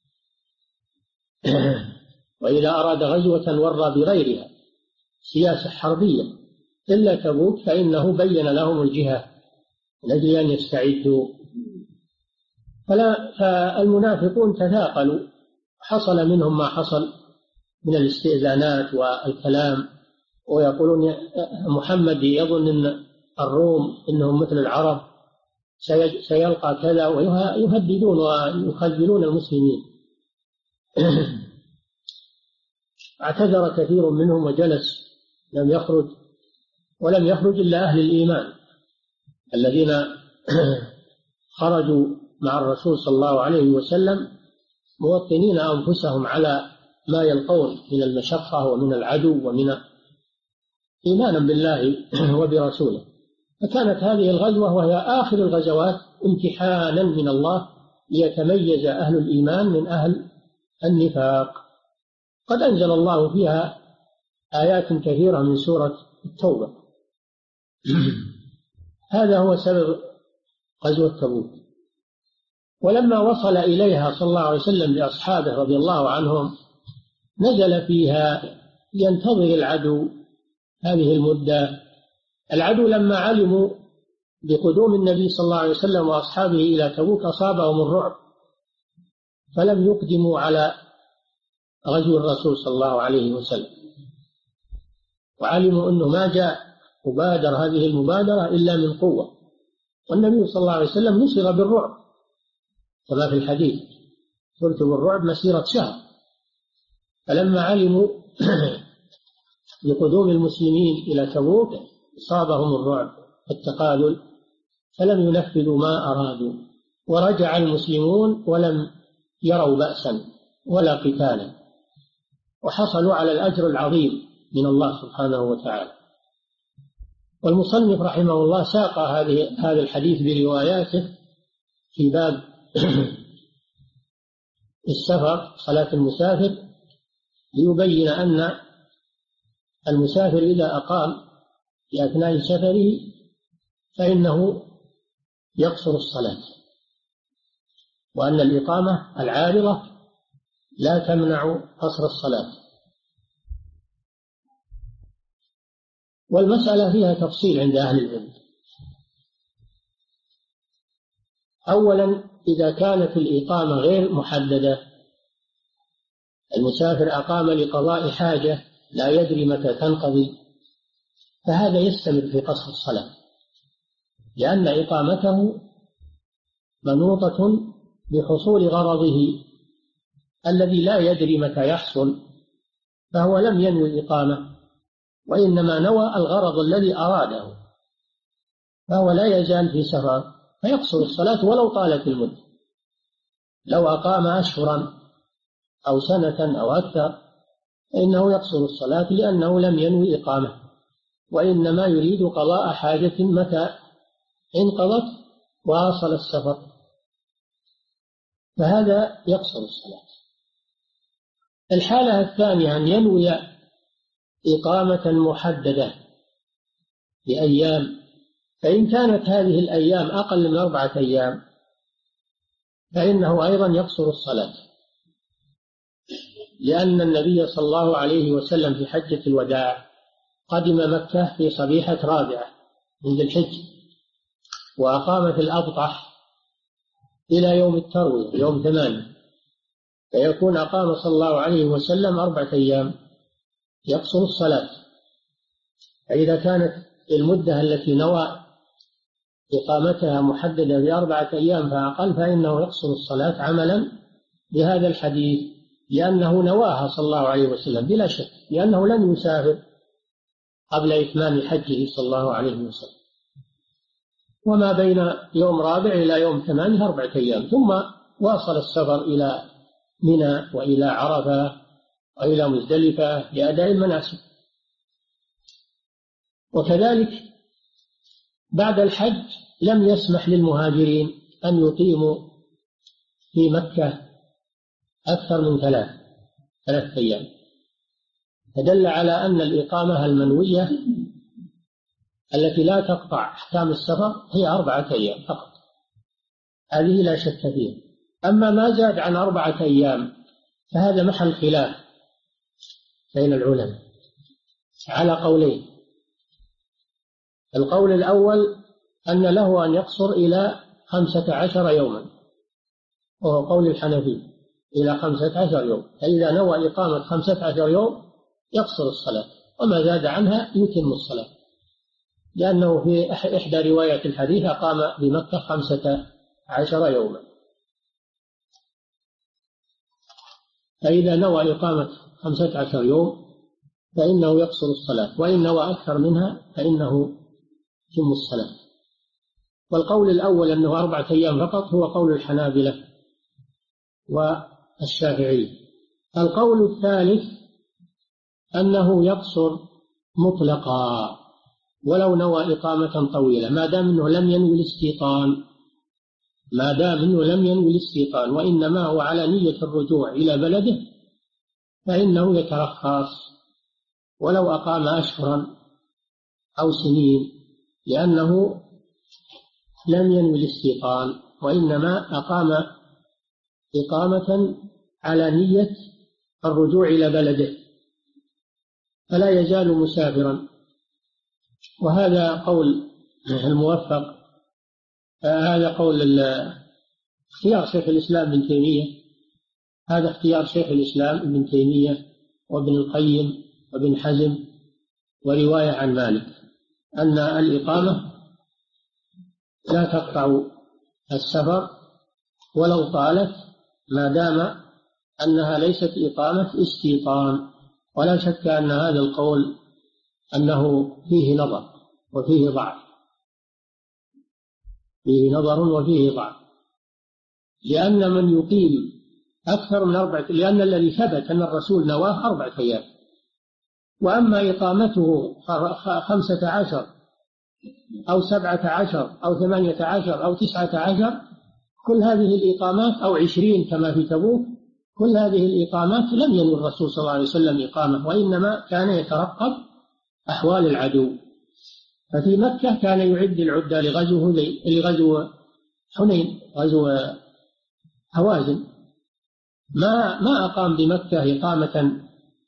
S3: وإذا أراد غزوة ورى بغيرها، سياسة حربية. إلا تبوك فإنه بين لهم الجهة لأجل أن يستعدوا. فالمنافقون تثاقلوا، حصل منهم ما حصل من الاستئذانات والكلام، ويقولون محمد يظن أن الروم إنهم مثل العرب، سيلقى كذا، ويهددون ويخذلون المسلمين. اعتذر كثير منهم وجلس، لم يخرج، ولم يخرج إلا أهل الإيمان الذين خرجوا مع الرسول صلى الله عليه وسلم موطنين أنفسهم على ما يلقون من المشقة ومن العدو ومن إيمانا بالله وبرسوله. فكانت هذه الغزوة وهي آخر الغزوات امتحانا من الله ليتميز أهل الإيمان من أهل النفاق. قد أنزل الله فيها آيات كثيرة من سورة التوبة. هذا هو سبب غزوة تبوك. ولما وصل إليها صلى الله عليه وسلم لأصحابه رضي الله عنهم نزل فيها ينتظر العدو هذه المدة. العدو لما علموا بقدوم النبي صلى الله عليه وسلم وأصحابه إلى تبوك أصابهم الرعب، فلم يقدموا على غزو الرسول صلى الله عليه وسلم، وعلموا أنه ما جاء مبادر هذه المبادرة إلا من قوة. والنبي صلى الله عليه وسلم نصر بالرعب كما في الحديث: صرت بالرعب مسيرة شهر. فلما علموا بقدوم المسلمين إلى تبوك أصابهم الرعب والتقالل، فلم ينفذوا ما أرادوا، ورجع المسلمون ولم يروا بأسا ولا قتالا، وحصلوا على الأجر العظيم من الله سبحانه وتعالى. والمصنف رحمه الله ساق هذا الحديث برواياته في باب السفر، صلاة المسافر، ليبين أن المسافر إذا أقام في أثناء سفره فإنه يقصر الصلاة، وأن الإقامة العارضة لا تمنع قصر الصلاة. والمسألة فيها تفصيل عند أهل العلم. أولا، إذا كانت الإقامة غير محددة، المسافر أقام لقضاء حاجة لا يدري متى تنقضي، فهذا يستمر في قصر الصلاة، لأن إقامته منوطة بحصول غرضه الذي لا يدري متى يحصل، فهو لم ينوي الإقامة، وإنما نوى الغرض الذي أراده، فهو لا يزال في سفر، فيقصر الصلاة ولو طالت المدة. لو أقام أشهرا أو سنة أو أكثر فإنه يقصر الصلاة، لأنه لم ينوي إقامة، وإنما يريد قضاء حاجة متى انقضت واصل السفر، فهذا يقصر الصلاة. الحالة الثانية أن ينوي إقامة محددة لأيام، فإن كانت هذه الأيام أقل من 4 أيام فإنه أيضا يقصر الصلاة، لأن النبي صلى الله عليه وسلم في حجة الوداع قدم مكة في صبيحة 4 من ذي الحجة، وأقام في الأبطح إلى يوم التروية يوم 8، فيكون أقام صلى الله عليه وسلم 4 أيام، يقصر الصلاة. فإذا كانت المدة التي نوى إقامتها محددة ب4 أيام فأقل، فإنه يقصر الصلاة عملا بهذا الحديث، لأنه نواها صلى الله عليه وسلم بلا شك، لأنه لن يسافر قبل إتمام حجه صلى الله عليه وسلم، وما بين يوم رابع إلى يوم 8 4 أيام، ثم واصل السفر إلى منى وإلى عرفة وإلى مزدلفة لأداء المناسك. وكذلك بعد الحج لم يسمح للمهاجرين أن يقيموا في مكة أكثر من 3 أيام، فدل على أن الإقامة المنوية التي لا تقطع أحكام السفر هي 4 أيام فقط، هذه لا شك فيها. أما ما زاد عن 4 أيام فهذا محل خلاف بين العلماء على قولين. القول الأول أن له أن يقصر إلى 15 يوما، وهو قول الحنفي، إلى 15 يوم، فإذا نوى إقامة 15 يوم يقصر الصلاة، وما زاد عنها يتم الصلاة، لأنه في إحدى رواية الحديث أقام بمكة 15 يوما. فإذا نوى إقامة 15 يوم فإنه يقصر الصلاة، وإن نوى أكثر منها فإنه يتم الصلاة. والقول الأول أنه 4 أيام فقط هو قول الحنابلة والشافعي. القول الثالث أنه يقصر مطلقا ولو نوى إقامة طويلة، ما دام أنه لم ينوي الاستيطان وإنما هو على نية الرجوع إلى بلده فإنه يترخص ولو أقام أشهرا أو سنين، لأنه لم ينوي الاستيطان وإنما أقام إقامة على نية الرجوع إلى بلده، فلا يزال مسافرا. وهذا قول الموفق، هذا قول اختيار شيخ الإسلام ابن تيمية، هذا اختيار شيخ الإسلام ابن تيمية وابن القيم وابن حزم، ورواية عن مالك أن الإقامة لا تقطع السفر ولو طالت، ما دام أنها ليست إقامة استيطان. ولا شك أن هذا القول أنه فيه نظر وفيه ضعف، لأن من يقيم أكثر من 4، لأن الذي ثبت أن الرسول نواه 4 أيام، وأما إقامته 15 أو 17 أو 18 أو 19 كل هذه الإقامات، أو 20 كما في تبوك، كل هذه الإقامات لم ينوي الرسول صلى الله عليه وسلم إقامة، وإنما كان يترقب أحوال العدو. ففي مكة كان يعد العدة لغزو حنين، غزو هوازن، ما أقام بمكة إقامة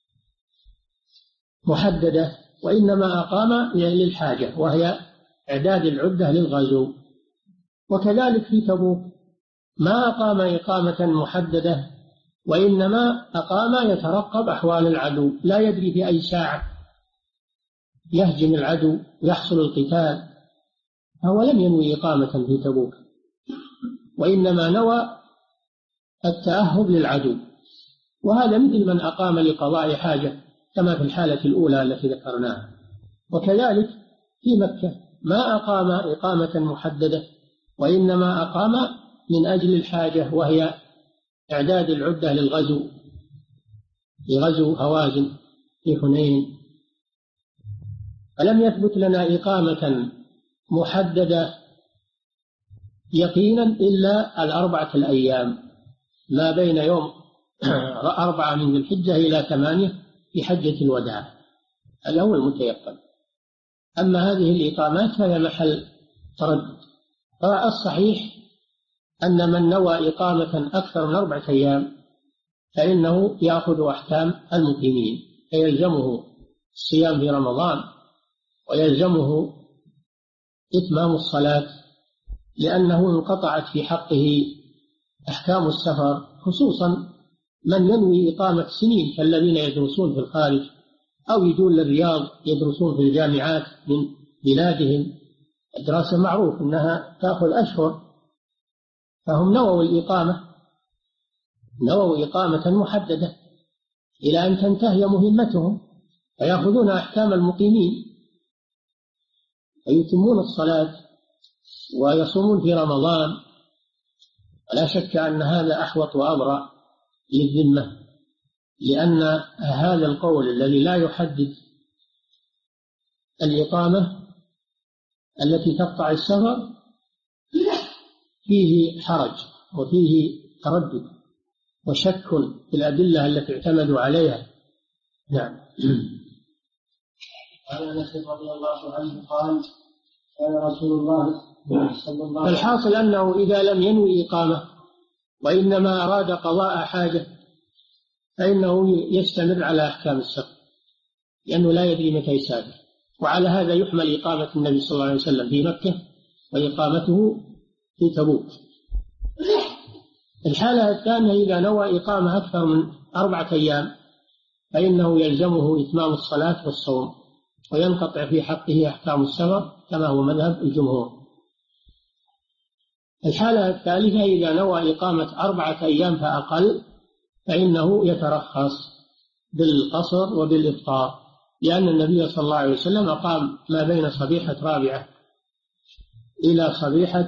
S3: محددة، وإنما أقام للحاجة وهي إعداد العدة للغزو. وكذلك في تبوك ما أقام إقامة محددة، وإنما أقام يترقب أحوال العدو، لا يدري في أي ساعة يهجم العدو يحصل القتال، فهو لم ينوي إقامة في تبوك، وإنما نوى التأهب للعدو. وهذا مثل من أقام لقضاء حاجة كما في الحالة الأولى التي ذكرناها. وكذلك في مكة ما أقام إقامة محددة، وإنما أقام من أجل الحاجة وهي إعداد العدة لغزو هوازن في حنين. فلم يثبت لنا إقامة محددة يقينا إلا 4 الأيام ما بين يوم 4 من ذي الحجة إلى 8 في حجة الوداع، هذا هو المتيقن. أما هذه الإقامات فهي محل تردد. فالصحيح أن من نوى إقامة أكثر من 4 أيام فإنه يأخذ أحكام المقيمين، فيلزمه الصيام في رمضان ويلزمه إتمام الصلاة، لأنه انقطعت في حقه أحكام السفر، خصوصا من ينوي إقامة سنين كالذين يدرسون في الخارج أو يجون للرياض يدرسون في الجامعات من بلادهم. الدراسة معروف أنها تأخذ أشهر، فهم نووا الإقامة نووا إقامة محددة إلى أن تنتهي مهمتهم، فيأخذون أحكام المقيمين ويتمون الصلاة ويصومون في رمضان. ولا شك أن هذا أحوط وأبرأ للذمة، لأن هذا القول الذي لا يحدد الإقامة التي تقطع السفر فيه حرج وفيه تردد وشك في الأدلة التي اعتمدوا عليها. نعم.
S2: قال أنس رضي الله عنه قال قال رسول الله صلى الله عليه وسلم.
S3: الحاصل أنه إذا لم ينوي إقامة وإنما أراد قضاء حاجة فإنه يستمر على أحكام السفر، لأنه لا يدري متى يسافر. وعلى هذا يحمل إقامة النبي صلى الله عليه وسلم في مكة وإقامته في تبوك. الحالة الثانية إذا نوى إقامة أكثر من 4 أيام فإنه يلزمه إتمام الصلاة والصوم، وينقطع في حقه أحكام السفر كما هو مذهب الجمهور. الحالة الثالثة إذا نوى إقامة 4 أيام فأقل فإنه يترخص بالقصر وبالإفطار، لأن النبي صلى الله عليه وسلم أقام ما بين صبيحة 4 إلى صبيحة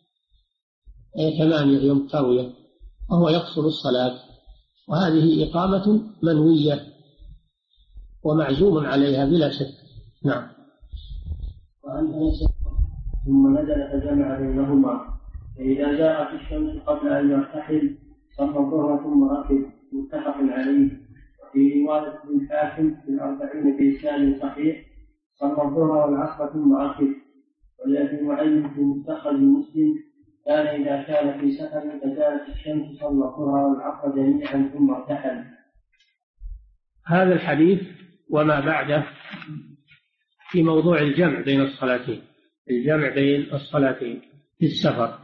S3: 8 يوم تروية، وهو يقصر الصلاة، وهذه إقامة منوية ومعزوم عليها بلا شك. نعم.
S2: وعن أنس ثم نزل فجمع بينهما، فإذا جاءت الشمس قبل أن يرتحل صلى الظهر ثم ركب، متفق عليه. وفي رواية الحاكم في 40 بإسناد صحيح صلى الظهر والعصر ثم ركب. ولأبي نعيم في مستخرج مسلم كان إذا كان في سفر فجاءت الشمس صلى الظهر والعصر جميعا ثم ارتحل.
S3: هذا الحديث وما بعده في موضوع الجمع بين الصلاتين، الجمع بين الصلاتين في السفر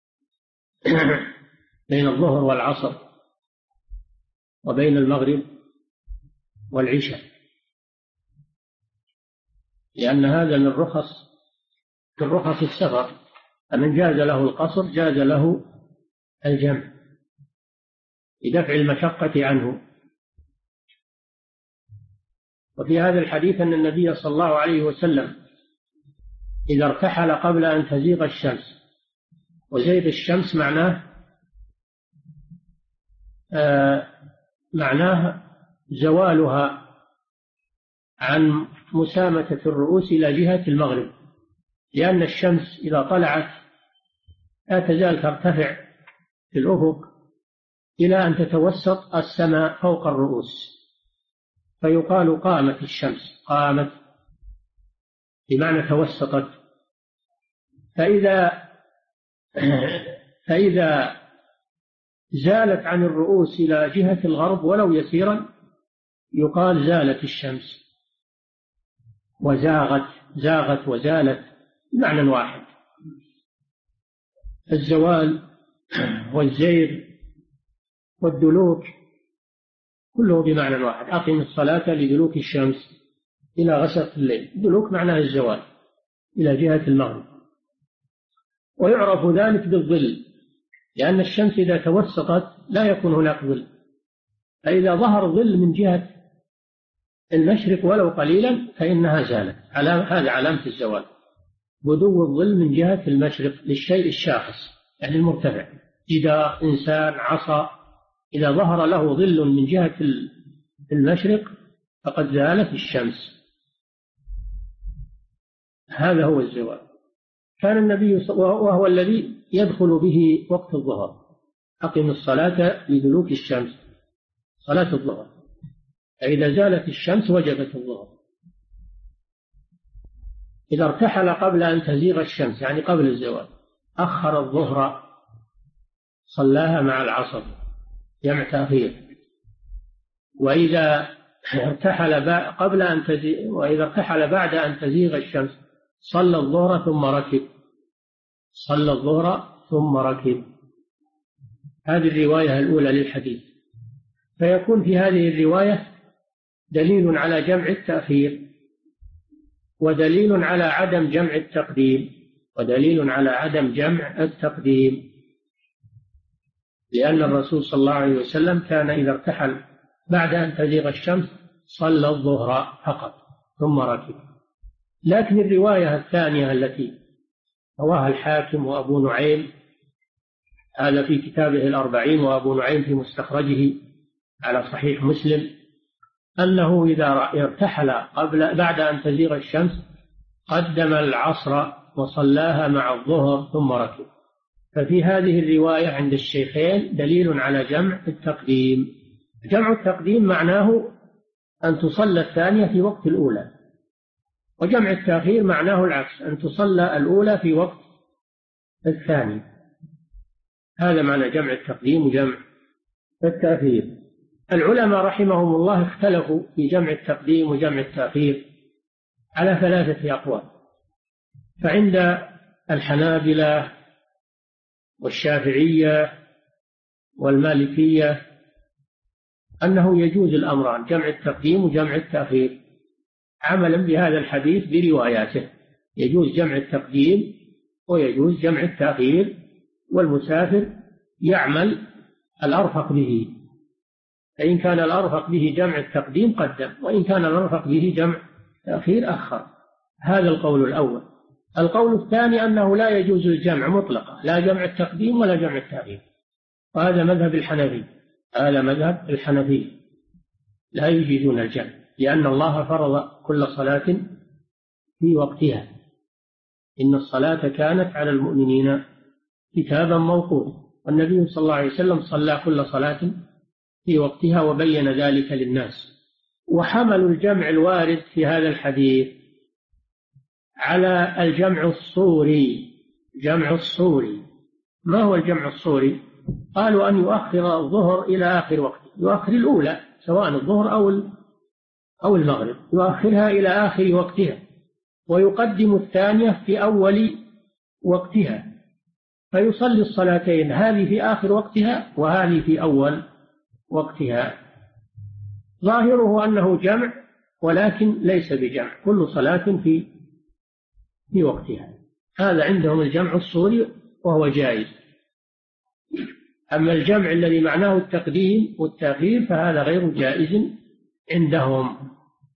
S3: بين الظهر والعصر وبين المغرب والعشاء، لأن هذا من رخص السفر، فمن جاز له القصر جاز له الجمع لدفع المشقة عنه. وفي هذا الحديث أن النبي صلى الله عليه وسلم إذا ارتحل قبل أن تزيغ الشمس، وزيغ الشمس معناه زوالها عن مسامة الرؤوس إلى جهة المغرب، لأن الشمس إذا طلعت لا تزال ترتفع في الأفق إلى أن تتوسط السماء فوق الرؤوس، فيقال قامت الشمس، قامت بمعنى توسطت. فإذا زالت عن الرؤوس إلى جهة الغرب ولو يسيرا يقال زالت الشمس، زاغت وزالت بمعنى واحد. الزوال والزير والدلوك كله بمعنى واحد. أقم الصلاة لدلوك الشمس إلى غسق الليل، دلوك معناه الزوال إلى جهة المغرب. ويعرف ذلك بالظل، لأن الشمس إذا توسطت لا يكون هناك ظل، فإذا ظهر ظل من جهة المشرق ولو قليلا فإنها زالت. هذا علامة الزوال، بدو الظل من جهة المشرق للشيء الشاخص يعني المرتفع، جدار، إنسان، عصا، إذا ظهر له ظل من جهة المشرق فقد زالت الشمس. هذا هو الزوال. كان النبي وهو الذي يدخل به وقت الظهر، أقم الصلاة لدلوك الشمس، صلاة الظهر، فإذا زالت الشمس وجبت الظهر. إذا ارتحل قبل أن تزيغ الشمس يعني قبل الزوال أخر الظهر، صلاها مع العصر جمع تأخير. وإذا ارتحل وإذا ارتحل بعد أن تزيغ الشمس صلى الظهر ثم ركب، صلى الظهر ثم ركب. هذه الرواية الأولى للحديث. فيكون في هذه الرواية دليل على جمع التأخير، ودليل على عدم جمع التقديم، لأن الرسول صلى الله عليه وسلم كان إذا ارتحل بعد أن تزيغ الشمس صلى الظهر فقط ثم ركب. لكن الرواية الثانية التي رواها الحاكم وأبو نعيم، هذا في كتابه الأربعين، وأبو نعيم في مستخرجه على صحيح مسلم، أنه إذا ارتحل بعد أن تزيغ الشمس قدم العصر وصلاها مع الظهر ثم ركب. ففي هذه الرواية عند الشيخين دليل على جمع التقديم. جمع التقديم معناه أن تصلى الثانية في وقت الأولى، وجمع التأخير معناه العكس، أن تصلى الأولى في وقت الثاني. هذا معنى جمع التقديم وجمع التأخير. العلماء رحمهم الله اختلفوا في جمع التقديم وجمع التأخير على 3 أقوال. فعند الحنابلة والشافعية والمالكية أنه يجوز الأمران، جمع التقديم وجمع التأخير، عملا بهذا الحديث برواياته. يجوز جمع التقديم ويجوز جمع التأخير، والمسافر يعمل الأرفق به، فإن كان الأرفق به جمع التقديم قدم، وإن كان الأرفق به جمع التأخير أخر. هذا القول الأول. القول الثاني أنه لا يجوز الجمع مطلقا، لا جمع التقديم ولا جمع التأخير، وهذا مذهب الحنفي. هذا مذهب الحنفي، لا يجيزون الجمع، لأن الله فرض كل صلاة في وقتها، إن الصلاة كانت على المؤمنين كتابا موقوتا، والنبي صلى الله عليه وسلم صلى كل صلاة في وقتها وبين ذلك للناس. وحملوا الجمع الوارد في هذا الحديث على الجمع الصوري. جمع الصوري، ما هو الجمع الصوري؟ قالوا أن يؤخر الظهر إلى آخر وقته، يؤخر الأولى سواء الظهر أو المغرب، يؤخرها إلى آخر وقتها، ويقدم الثانية في أول وقتها، فيصلي الصلاتين، هذه في آخر وقتها وهذه في أول وقتها. ظاهره أنه جمع، ولكن ليس بجمع، كل صلاة في وقتها. هذا عندهم الجمع الصوري وهو جائز. أما الجمع الذي معناه التقديم والتأخير فهذا غير جائز عندهم.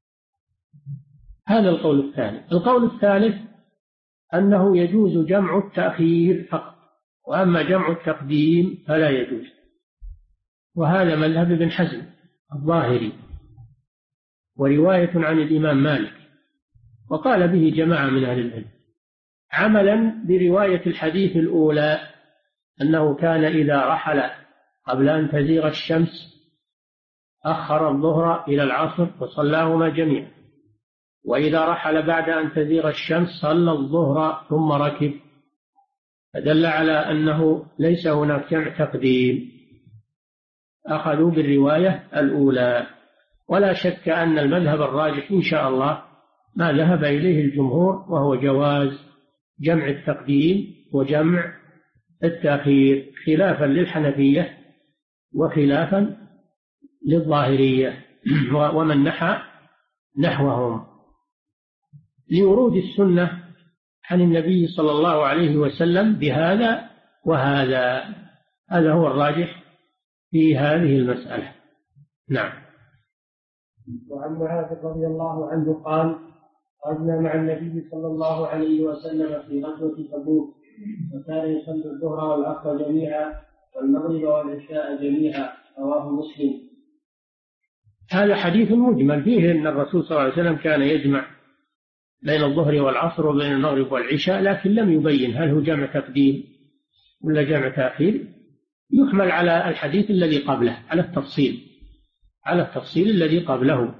S3: هذا القول الثاني. القول الثالث أنه يجوز جمع التأخير فقط، وأما جمع التقديم فلا يجوز، وهذا مذهب ابن حزم الظاهري، ورواية عن الإمام مالك، وقال به جماعة من أهل العلم، عملا برواية الحديث الأولى أنه كان إذا رحل قبل أن تزيغ الشمس أخر الظهر إلى العصر وصلاهما جميعا، وإذا رحل بعد أن تزيغ الشمس صلى الظهر ثم ركب، فدل على أنه ليس هناك جمع تقديم، أخذوا بالرواية الأولى. ولا شك أن المذهب الراجح إن شاء الله ما ذهب إليه الجمهور، وهو جواز جمع التقديم وجمع التأخير، خلافا للحنفية وخلافا للظاهرية ومن نحى نحوهم، لورود السنة عن النبي صلى الله عليه وسلم بهذا وهذا. هذا هو الراجح في هذه المسألة. نعم.
S2: وعن معاذ رضي الله عنه قال: خرجنا مع النبي صلى الله عليه وسلم في غزوة تبوك، وكان يصلي الظهر والعصر جميعا والمغرب والعشاء جميعا. رواه مسلم.
S3: هذا حديث مجمل فيه أن الرسول صلى الله عليه وسلم كان يجمع بين الظهر والعصر وبين المغرب والعشاء، لكن لم يبين هل هو جمع تقديم ولا جمع تأخير. يحمل على الحديث الذي قبله، على التفصيل الذي قبله،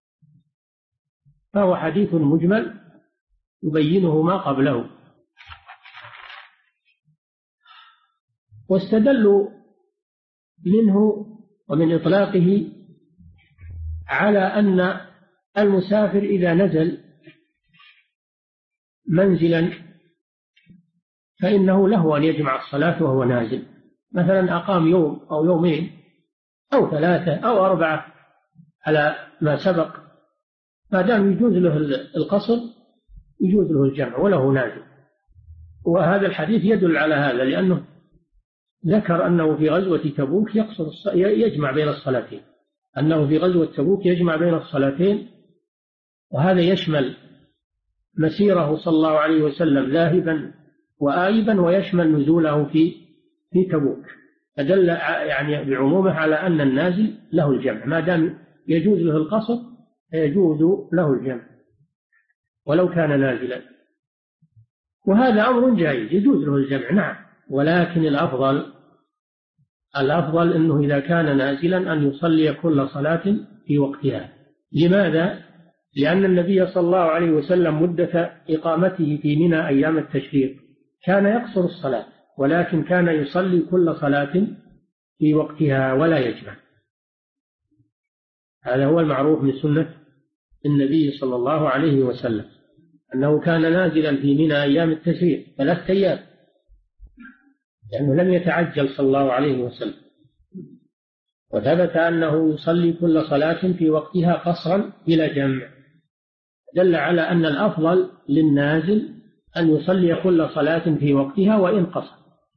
S3: فهو حديث مجمل يبينه ما قبله. واستدلوا منه ومن إطلاقه على أن المسافر إذا نزل منزلا فإنه له أن يجمع الصلاة وهو نازل، مثلا أقام يوم أو يومين أو 3 أو 4 على ما سبق، ما دام يجوز له القصر يجوز له الجمع وله نازل. وهذا الحديث يدل على هذا، لأنه ذكر أنه في غزوة تبوك يجمع بين الصلاتين، أنه في غزوة تبوك يجمع بين الصلاتين، وهذا يشمل مسيره صلى الله عليه وسلم ذاهبا وآيبا، ويشمل نزوله في تبوك، فدل يعني بعمومه على أن النازل له الجمع، ما دام يجوز له القصر فيجوز له الجمع ولو كان نازلا، وهذا أمر جائز يجوز له الجمع نعم، ولكن الأفضل أنه إذا كان نازلا أن يصلي كل صلاة في وقتها. لماذا؟ لأن النبي صلى الله عليه وسلم مدة إقامته في منى أيام التشريق كان يقصر الصلاة، ولكن كان يصلي كل صلاة في وقتها ولا يجمع. هذا هو المعروف من سنة النبي صلى الله عليه وسلم، أنه كان نازلا في منى أيام التشريق 3 أيام، لأنه لم يتعجل صلى الله عليه وسلم، وثبت أنه يصلي كل صلاة في وقتها قصرا بلا جمع، دل على أن الأفضل للنازل أن يصلي كل صلاة في وقتها وإن قصر،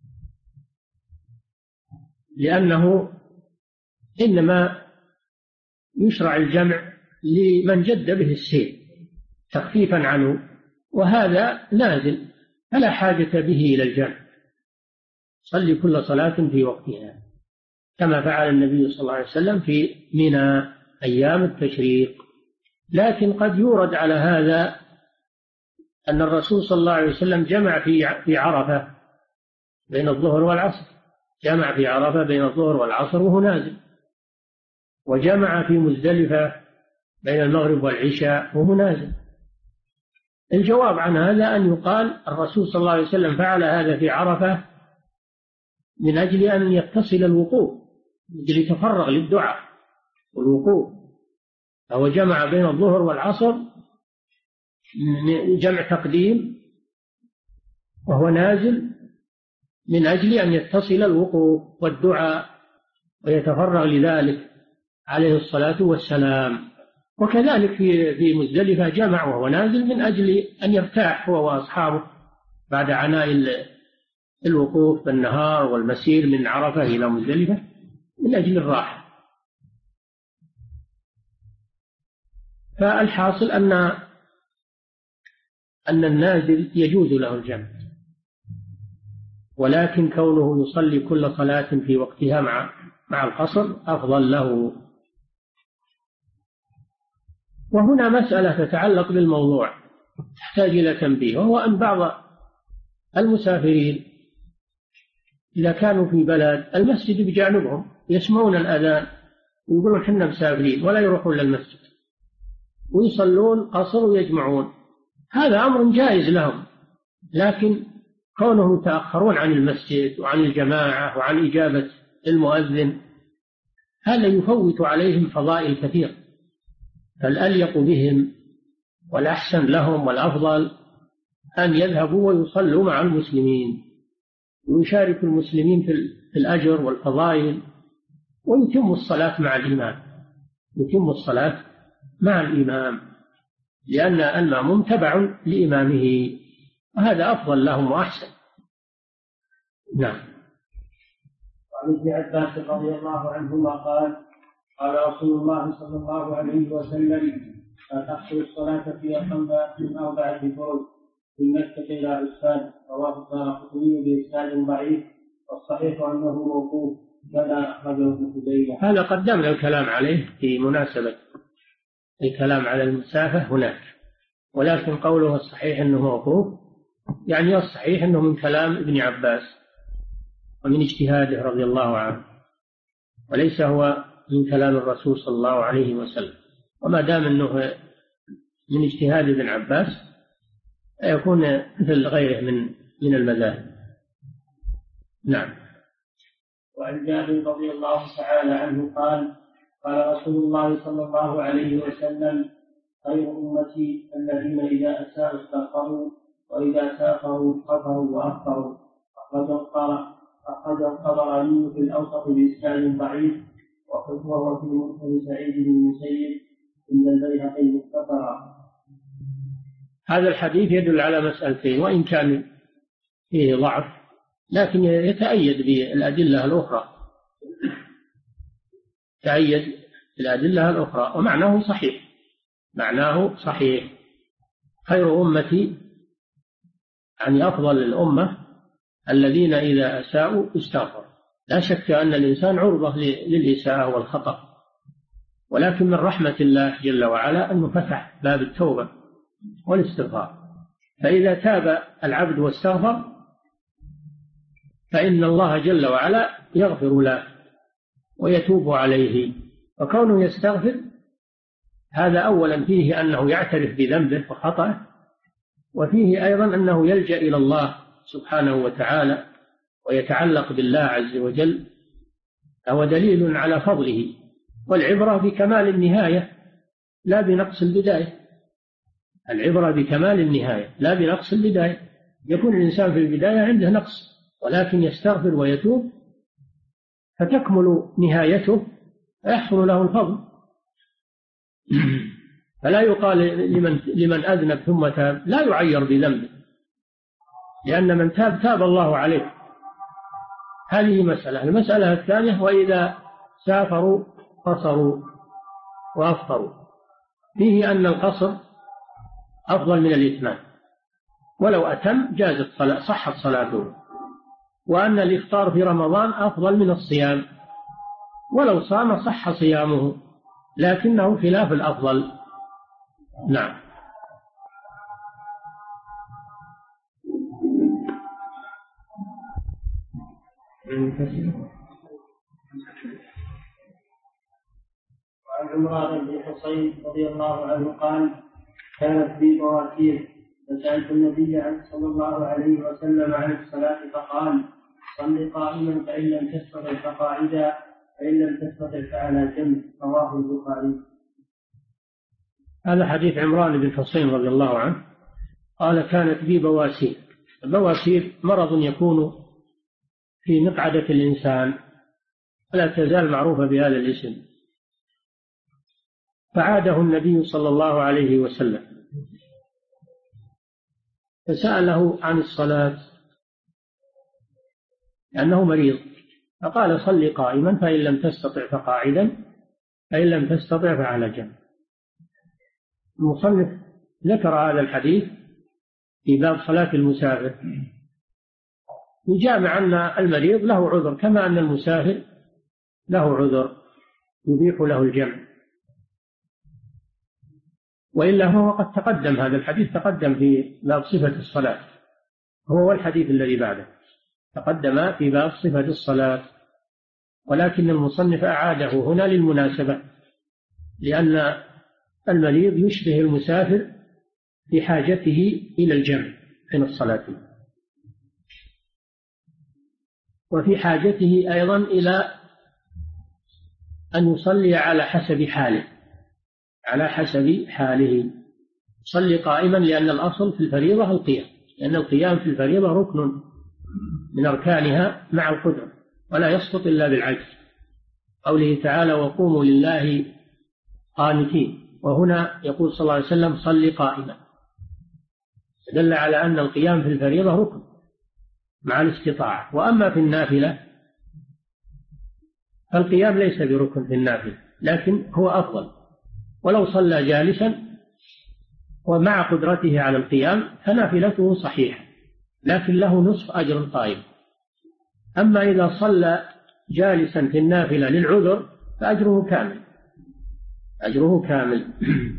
S3: لأنه إنما يشرع الجمع لمن جد به السير تخفيفا عنه، وهذا نازل فلا حاجة به إلى الجمع، صلي كل صلاة في وقتها كما فعل النبي صلى الله عليه وسلم في منى أيام التشريق. لكن قد يورد على هذا أن الرسول صلى الله عليه وسلم جمع في عرفة بين الظهر والعصر، جمع في عرفة بين الظهر والعصر وهو نازل، وجمع في مزدلفة بين المغرب والعشاء وهو نازل. الجواب عن هذا أن يقال الرسول صلى الله عليه وسلم فعل هذا في عرفة من أجل أن يتصل الوقوف، من أجل يتفرغ للدعاء والوقوف، فهو جمع بين الظهر والعصر جمع تقديم وهو نازل من أجل أن يتصل الوقوف والدعاء ويتفرغ لذلك عليه الصلاة والسلام. وكذلك في مزدلفة جمع وهو نازل من أجل أن يرتاح هو وأصحابه بعد عناء الوقوف بالنهار والمسير من عرفة إلى مزدلفة من أجل الراحة. فالحاصل أن النازل يجوز له الجمع، ولكن كونه يصلي كل صلاة في وقتها مع القصر أفضل له. وهنا مسألة تتعلق بالموضوع تحتاج إلى تنبيه، وهو أن بعض المسافرين إذا كانوا في بلد المسجد بجانبهم يسمعون الأذان ويقولون حنا مسافرين ولا يروحون للمسجد ويصلون قصر ويجمعون، هذا أمر جائز لهم، لكن كونهم يتأخرون عن المسجد وعن الجماعة وعن إجابة المؤذن هذا يفوت عليهم فضائل كثير، فالأليق بهم والأحسن لهم والأفضل أن يذهبوا ويصلوا مع المسلمين ويشاركوا المسلمين في الأجر والفضائل، ويتموا الصلاة مع الإمام، يتموا الصلاة مع الإمام، لأن المأموم تبع لإمامه، وهذا أفضل لهم وأحسن. نعم.
S2: وعن ابن عباس رضي الله عنهما قال قال رسول الله صلى الله عليه وسلم لا تقصر الصلاة في أقل من 4 فروض من مكة إلى عسفان، رواه الدارقطني بإسناد ضعيف، والصحيح أنه موقوف كما أخرجه ابن خزيمة.
S3: هذا قدمنا الكلام عليه في مناسبة الكلام على المسافة هناك، ولكن قوله الصحيح أنه موقوف يعني الصحيح أنه من كلام ابن عباس ومن اجتهاده رضي الله عنه، وليس هو من كلام الرسول صلى الله عليه وسلم، وما دام أنه من اجتهاد ابن عباس يكون مثل غيره من المذاهب. نعم.
S2: وعن جابر رضي الله تعالى عنه قال قال رسول الله صلى الله عليه وسلم خير أمتي الذين إذا أساءوا استغفروا وإذا سافروا غفروا وأخطروا. أخرجه الطبراني في الأوسط بإسناد ضعيف، وهو في مسند سعيد بن المسيب عند البيهقي مختصرا.
S3: هذا الحديث يدل على مسألتين، وإن كان فيه ضعف لكن يتأيد بالأدلة الأخرى، تأيد بالأدلة الأخرى، ومعناه صحيح، معناه صحيح. خير أمتي يعني أفضل الأمة الذين إذا أساءوا استغفروا. لا شك أن الإنسان عرضة للإساءة والخطأ، ولكن من رحمة الله جل وعلا أنه فتح باب التوبة والاستغفار، فإذا تاب العبد واستغفر فإن الله جل وعلا يغفر له ويتوب عليه. وكونه يستغفر هذا أولا فيه أنه يعترف بذنبه وخطأه، وفيه أيضا أنه يلجأ إلى الله سبحانه وتعالى ويتعلق بالله عز وجل، هو دليل على فضله. والعبرة بكمال النهاية لا بنقص البداية، العبرة بكمال النهاية لا بنقص البداية. يكون الإنسان في البداية عنده نقص، ولكن يستغفر ويتوب فتكمل نهايته ويحصل له الفضل. فلا يقال لمن أذنب ثم تاب لا يعير بذنبه، لأن من تاب تاب الله عليه. هذه مسألة. المسألة الثانية: وإذا سافروا قصروا وأفطروا، فيه أن القصر أفضل من الإتمام، ولو أتم جازت صحت صلاته، وأن الإفطار في رمضان أفضل من الصيام، ولو صام صح صيامه، لكنه خلاف الأفضل. نعم.
S2: وعن عمران بن حصين رضي الله عنه قال: كانت بي بواسير فسألت النبي صلى الله عليه وسلم عن الصلاة فقال: صل قائما فإن لم تستطع فقاعدا فإن لم تستطع فعلى جنب. رواه البخاري.
S3: هذا حديث عمران بن حصين رضي الله عنه قال: كانت بي بواسير. البواسير مرض يكون في مقعدة الإنسان، ولا تزال معروفة بهذا الاسم، فعاده النبي صلى الله عليه وسلم فسأله عن الصلاة لأنه مريض، فقال: صل قائما فإن لم تستطع فقاعدا فإن لم تستطع فعلى جنب. المصنف ذكر هذا الحديث في باب صلاة المسافر، يجامع أن المريض له عذر كما أن المسافر له عذر يبيح له الجمع، وإلا هو قد تقدم، هذا الحديث تقدم في باب صفة الصلاة، هو والحديث الذي بعده تقدم في باب صفة الصلاة، ولكن المصنف أعاده هنا للمناسبة، لأن المريض يشبه المسافر في حاجته إلى الجمع بين الصلاتين، وفي حاجته أيضا إلى أن يصلي على حسب حاله، على حسب حاله. صلي قائما لأن الأصل في الفريضة القيام، لأن القيام في الفريضة ركن من أركانها مع القدرة، ولا يسقط إلا بالعجز. قوله تعالى: وقوموا لله قانتين، وهنا يقول صلى الله عليه وسلم: صل قائما، دل على أن القيام في الفريضة ركن مع الاستطاعة. وأما في النافلة فالقيام ليس بركن في النافلة، لكن هو أفضل، ولو صلى جالسا ومع قدرته على القيام فنافلته صحيحة، لكن له نصف أجر القائم. أما إذا صلى جالسا في النافلة للعذر فأجره كامل، أجره كامل.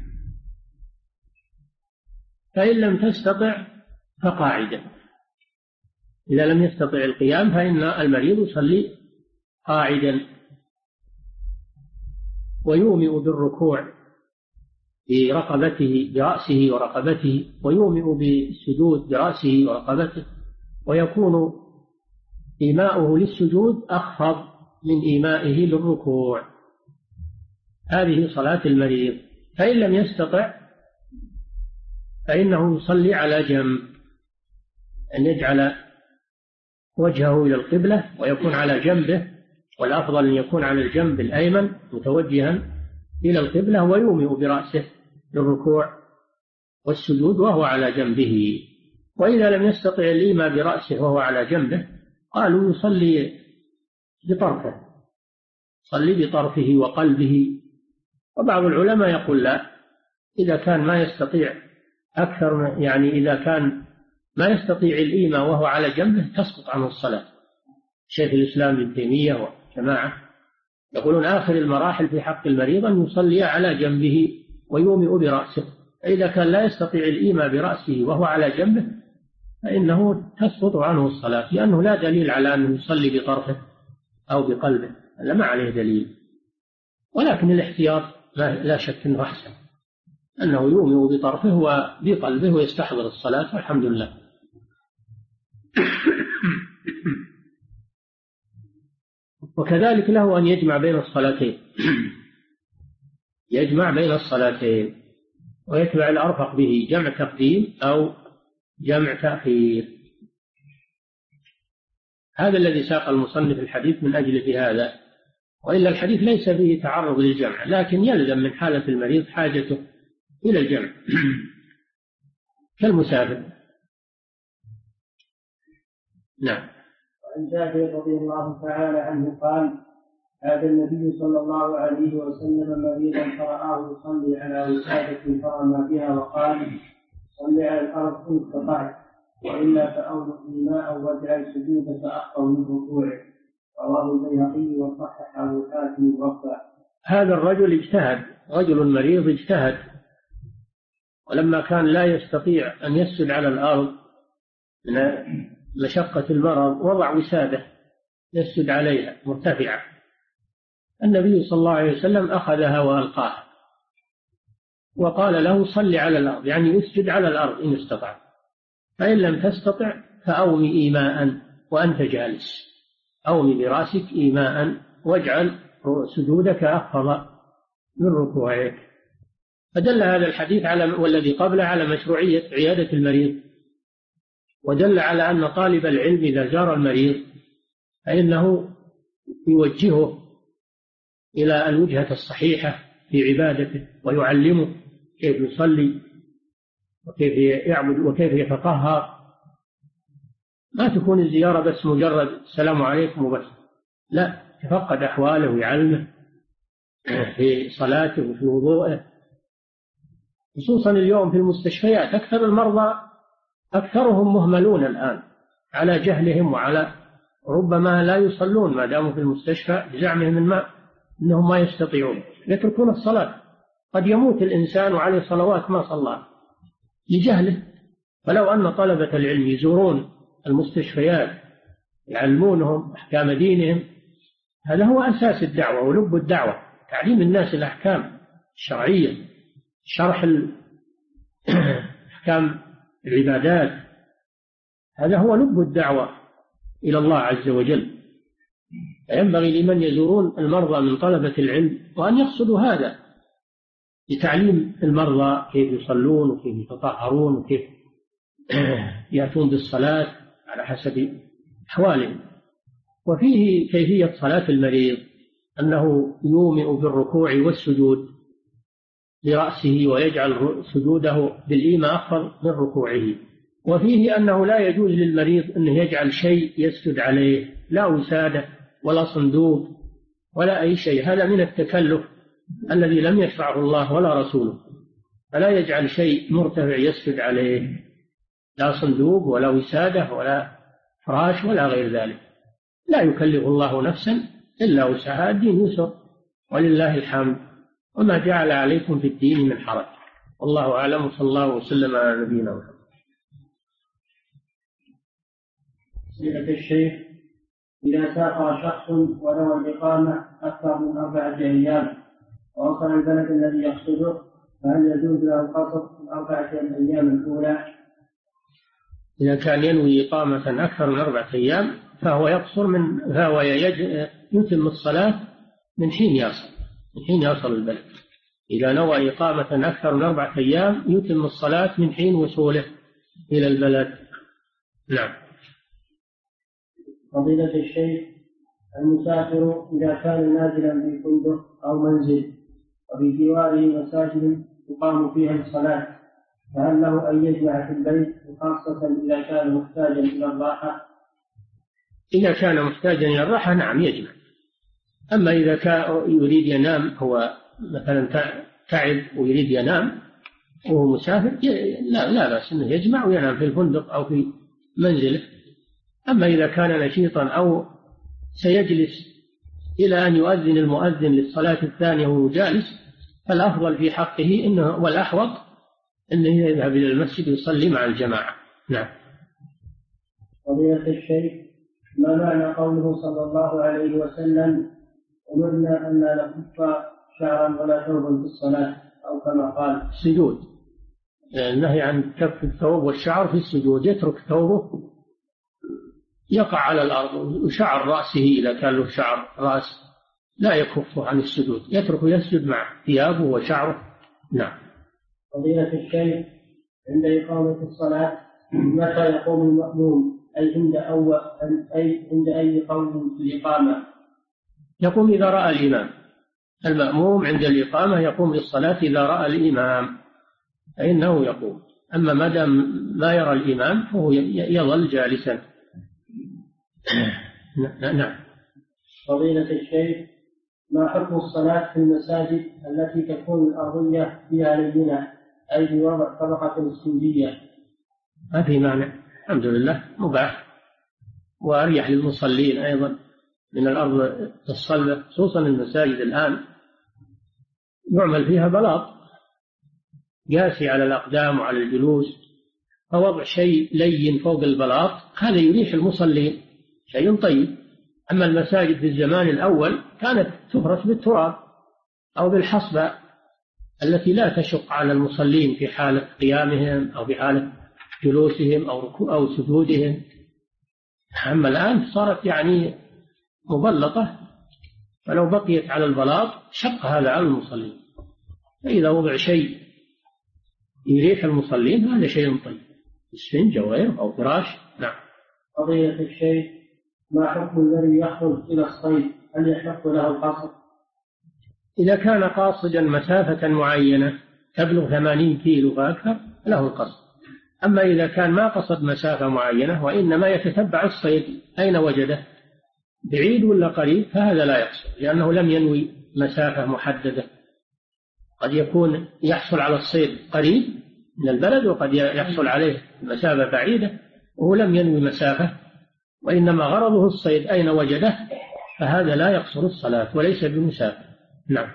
S3: فإن لم تستطع فقاعدا، إذا لم يستطع القيام فإن المريض يصلي قاعدا، ويومئ بالركوع برقبته برأسه ورقبته، ويومئ بالسجود برأسه ورقبته، ويكون إيماؤه للسجود أخفض من إيمائه للركوع. هذه صلاة المريض. فإن لم يستطع فإنه يصلي على جنب، أن يجعل وجهه إلى القبلة ويكون على جنبه، والأفضل أن يكون على الجنب الأيمن متوجها إلى القبلة، ويومئ برأسه للركوع والسجود وهو على جنبه. وإذا لم يستطع الإيماء برأسه وهو على جنبه قالوا يصلي بطرفه، يصلي بطرفه وقلبه. وبعض العلماء يقول لا، إذا كان ما يستطيع أكثر، يعني إذا كان ما يستطيع الإيمة وهو على جنبه تسقط عنه الصلاة. شيخ الإسلام ابن تيمية وجماعة يقولون آخر المراحل في حق المريض أن يصلي على جنبه ويومئ برأسه. إذا كان لا يستطيع الإيمة برأسه وهو على جنبه فإنه تسقط عنه الصلاة، لأنه لا دليل على أنه يصلي بطرفه أو بقلبه، هذا ما عليه دليل. ولكن الاحتياط لا شك أنه أحسن، أنه يومئ بطرفه وبقلبه ويستحضر الصلاة والحمد لله. وكذلك له أن يجمع بين الصلاتين، يجمع بين الصلاتين ويتبع الأرفق به، جمع تقديم أو جمع تأخير. هذا الذي ساق المصنف الحديث من أجل هذا، وإلا الحديث ليس فيه تعرض للجمع، لكن يلزم من حالة المريض حاجته إلى الجمع كالمسافر. نعم.
S2: وعن جابر رضي الله تعالى عنه قال: هذا النبي صلى الله عليه وسلم مريضا فرآه يصلي على وسادة فرمى بها وقال: صل على الأرض إن استطعت، وإلا فأوضع ماء واجعل سجودك أخطر من ركوعك. رواه البيهقي وصححه الحاكم الموفى.
S3: هذا الرجل اجتهد، رجل مريض اجتهد، ولما كان لا يستطيع أن يسجد على الأرض من مشقة المرض وضع وسادة يسجد عليها مرتفعة. النبي صلى الله عليه وسلم أخذها وألقاها وقال له: صل على الأرض، يعني يسجد على الأرض إن استطعت، فإن لم تستطع فأومي إيماء وأنت جالس، أومي برأسك إيماء واجعل سجودك أخفض من ركوعك. فدل هذا الحديث والذي قبله على مشروعية عيادة المريض، ودل على أن طالب العلم إذا زار المريض فإنه يوجهه إلى الوجهة الصحيحة في عبادته، ويعلمه كيف يصلي وكيف يعبد وكيف يتطهر. ما تكون الزيارة بس مجرد السلام عليكم وبس، لا، يتفقد أحواله ويعلمه في صلاته وفي وضوءه. خصوصا اليوم في المستشفيات أكثر المرضى أكثرهم مهملون الآن على جهلهم، وعلى ربما لا يصلون ما داموا في المستشفى بزعمهم أنهم ما يستطيعون، يتركون الصلاة. قد يموت الإنسان وعليه صلوات ما صلى لجهله. فلو أن طلبة العلم يزورون المستشفيات يعلمونهم أحكام دينهم، هذا هو أساس الدعوة ولب الدعوة، تعليم الناس الأحكام الشرعية، شرح أحكام العبادات، هذا هو لب الدعوة إلى الله عز وجل. فينبغي لمن يزورون المرضى من طلبة العلم وأن يقصدوا هذا لتعليم المرضى كيف يصلون وكيف يتطهرون وكيف يأتون بالصلاة على حسب أحوالهم. وفيه كيفية صلاة المريض، أنه يومئ بالركوع والسجود لرأسه ويجعل سجوده بالإيمة أخفض من ركوعه. وفيه أنه لا يجوز للمريض أنه يجعل شيء يسجد عليه، لا وسادة ولا صندوق ولا أي شيء، هذا من التكلف الذي لم يشرعه الله ولا رسوله. فلا يجعل شيء مرتفع يسجد عليه، لا صندوق ولا وسادة ولا فراش ولا غير ذلك. لا يكلف الله نفسا إلا وسعها، الدين يسر ولله الحمد، وما جعل عليكم في الدين من حرج. والله أعلم، صلى الله وسلم على نبينا محمد.
S2: سيرة الشيخ: إذا سافر شخص ونوى الإقامة أكثر من 4 أيام ووصل البلد الذي يقصده، فهل يجوز له القصر في 4 الأيام الأولى؟
S3: إذا كان ينوي إقامة أكثر من 4 أيام فهو يقصر فهو يتم الصلاة من حين يصل البلد. إذا نوى إقامة أكثر من 4 أيام يتم الصلاة من حين وصوله إلى البلد. نعم.
S2: فضيلة الشيخ: المسافر إذا كان نازلا في فندق أو منزل وفي جواره مساجد تقام فيها الصلاة، فهل له أن يجمع في البيت، وخاصة إذا كان محتاجا إلى الراحة؟
S3: إذا كان محتاجا إلى الراحة نعم يجمع. أما إذا كان يريد ينام، هو مثلا تعب ويريد ينام وهو مسافر، لا بأس أنه يجمع وينام في الفندق أو في منزله. أما إذا كان نشيطا أو سيجلس إلى أن يؤذن المؤذن للصلاة الثانية وهو جالس، فالأفضل في حقه والأحوط أنه يذهب إلى المسجد ويصلي مع الجماعة. نعم.
S2: فضيلة الشيخ، ما معنى قوله صلى الله عليه وسلم: أمرنا أن لا نكف شعرا ولا ثوبا في الصلاة، أو كما قال
S3: السجود، النهي عن كف الثوب والشعر في السجود، يترك ثوبه يقع على الأرض وشعر رأسه إذا كان له شعر رأس لا يكفه عن السجود، يتركه يسجد مع ثيابه وشعره. نعم.
S2: فضيلة الشيخ، عند إقامة الصلاة متى يقوم المأموم؟ أي عند أي قول في الإقامة؟
S3: يقوم إذا رأى الإمام. المأموم عند الإقامة يقوم للصلاة إذا رأى الإمام فإنه يقوم، أما ما دام ما يرى الإمام فهو يظل جالسا. نعم.
S2: فضيلة الشيخ، ما حكم الصلاة في المساجد التي تكون الأرضية فيها لينة، أي بوضع طبقة اسفنجية؟
S3: ما في مانع، الحمد لله، مباح وأريح للمصلين أيضا من الأرض الصلبة، خصوصا المساجد الآن يعمل فيها بلاط قاسي على الأقدام وعلى الجلوس، فوضع شيء لين فوق البلاط هذا يريح المصلين، شيء طيب. أما المساجد في الزمان الأول كانت تفرش بالتراب أو بالحصبة التي لا تشق على المصلين في حالة قيامهم أو في حالة جلوسهم أو سجودهم. أما الآن صارت يعني مبلطة، فلو بقيت على البلاط شق هذا على المصلين، فإذا وضع شيء يريح المصلين هذا شيء طيب، اسفنج أو غيره أو فراش. نعم.
S2: فضيلة الشيخ، ما حكم الذي يخرج إلى الصيد؟ هل يحق له القصر؟
S3: إذا كان قاصدا مسافة معينة تبلغ 80 كيلو فأكثر له القصر. أما إذا كان ما قصد مسافة معينة وإنما يتتبع الصيد أين وجده بعيد ولا قريب فهذا لا يقصر، لأنه لم ينوي مسافة محددة. قد يكون يحصل على الصيد قريب من البلد وقد يحصل عليه مسافة بعيدة وهو لم ينوي مسافة، وإنما غرضه الصيد أين وجده، فهذا لا يقصر الصلاة وليس بمسافة. نعم.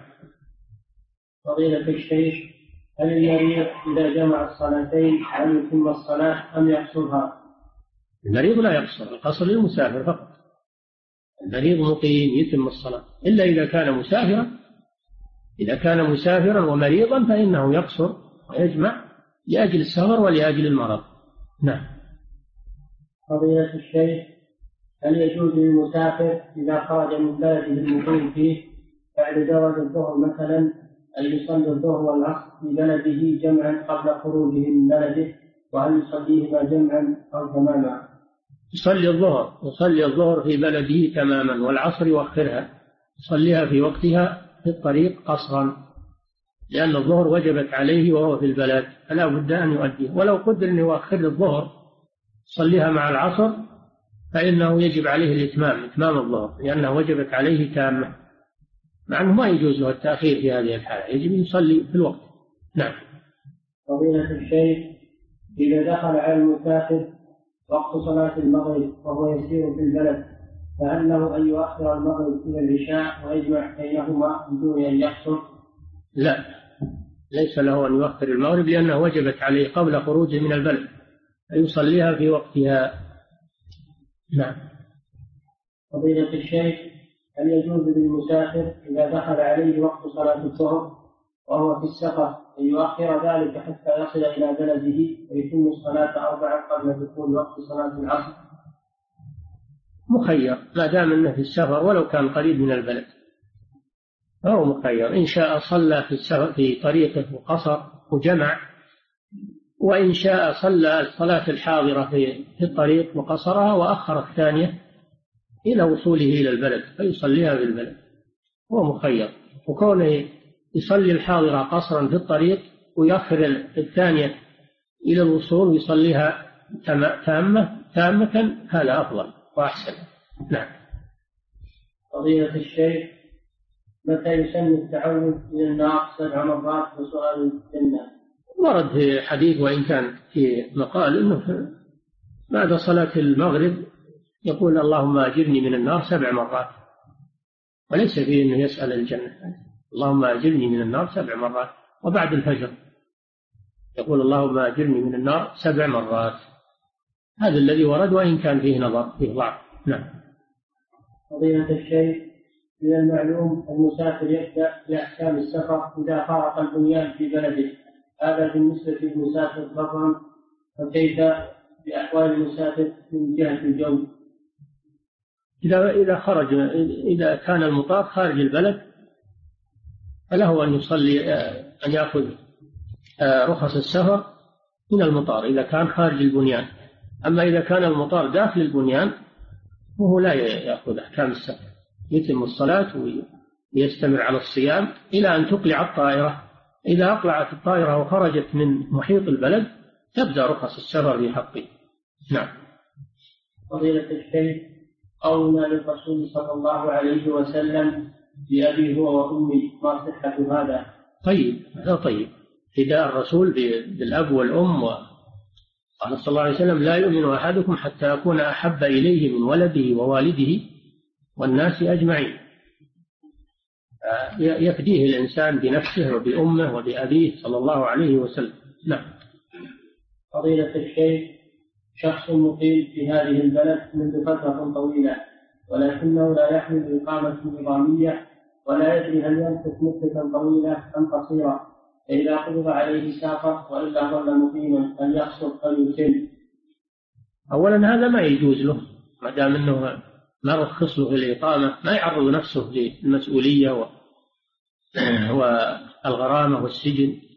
S2: فضيلة الشيخ، هل المريض إذا جمع الصلاتين هل يتم الصلاة أم يقصرها؟
S3: المريض لا يقصر، القصر للمسافر فقط. المريض مقيم يتم الصلاة، إلا إذا كان مسافرا. إذا كان مسافرا ومريضا فإنه يقصر ويجمع لأجل السفر ولأجل المرض. نعم.
S2: فضيلة الشيخ، هل يجوز للمسافر إذا خرج من بلده المقيم فيه بعد زواج الظهر مثلا أن يصلي الظهر والعصر في بلده جمعا قبل خروجه من بلده، وهل يصليهما جمعا أو تماما؟
S3: يصلي الظهر في بلده تماما، والعصر يؤخرها يصليها في وقتها في الطريق قصرا، لأن الظهر وجبت عليه وهو في البلد فلا بد أن يؤديه. ولو قدر أن يؤخر الظهر يصليها مع العصر فإنه يجب عليه إتمام الظهر، لأنها وجبت عليه تامة، مع أنه ما يجوز له التأخير في هذه الحالة، يجب يصلي في الوقت. نعم.
S2: فضيلة الشيخ، إذا دخل على المسافر وقت صلاة المغرب وهو يسير في البلد فهل له أن يؤخر المغرب إلى العشاء ويجمع بينهما بدون أن يقصر؟
S3: لا، ليس له أن يؤخر المغرب لأنه وجبت عليه قبل خروجه من البلد، فيصليها في وقتها. نعم.
S2: فضيلة الشيخ، هل يجوز للمسافر إذا دخل عليه وقت صلاة الظهر وهو في السفر أن يؤخر ذلك حتى يصل إلى بلده ويتم الصلاة 4 قبل دخول وقت صلاة العصر؟
S3: مخير ما دام أنه في السفر ولو كان قريب من البلد فهو مخير، إن شاء صلى في السفر في طريقه وقصر وجمع، وإن شاء صلى الصلاة الحاضرة في الطريق وقصرها وأخر الثانية إلى وصوله إلى البلد فيصليها في البلد، هو مخير. وكونه يصلي الحاضرة قصرا في الطريق ويأخر الثانية إلى الوصول ويصليها تامة هذا أفضل وأحسن. نعم.
S2: فضيلة الشيخ، متى يسن التعوذ من النار 7 مرات وسؤال الجنة؟
S3: ورد في حديث وإن كان في مقال أنه بعد صلاة المغرب يقول اللهم أجرني من النار 7 مرات، وليس فيه أنه يسأل الجنة. اللهم أجرني من النار 7 مرات. وبعد الفجر يقول اللهم أجرني من النار 7 مرات. هذا الذي ورد وإن كان فيه نظر، فيه ضعف. نعم.
S2: فضيلة الشيخ، من المعلوم المسافر يبدأ بأحكام السفر إذا فارق البنيان في بلده، هذا بالنسبة للمسافر برا، وكيف بأحوال المسافر من جهة الجو؟
S3: إذا كان المطار خارج البلد فله أن يصلي، أن يأخذ رخص السفر من المطار إذا كان خارج البنيان. أما إذا كان المطار داخل البنيان فهو لا يأخذ أحكام السفر، يتم الصلاة ويستمر على الصيام إلى أن تقلع الطائرة. إذا أقلعت الطائرة وخرجت من محيط البلد تبدأ رخص السفر في حقه. نعم.
S2: فضيلة الشيخ، قولنا للرسول صلى الله عليه وسلم بأبي هو وأمي، ما صحة هذا؟
S3: طيب، هذا طيب. فداء الرسول بالأب والأم. قال صلى الله عليه وسلم لا يؤمن أحدكم حتى يكون أحب إليه من ولده ووالده والناس أجمعين. يفديه الإنسان بنفسه وبأمه وبأبيه صلى الله عليه وسلم. نعم.
S2: فضيلة الشيخ، شخص مقيم في هذه البلد منذ فترة طويلة ولكنه لا يحمل إقامة نظامية ولا يدري هل يمكث مدة طويلة أم قصيرة، فإذا قبض عليه سافر وإلا ظل مقيما هل يقصر فليتم؟
S3: أولا هذا ما يجوز له، ما دام أنه ما رخص له في الإقامة، ما يعرض نفسه للمسؤولية والغرامة والسجن.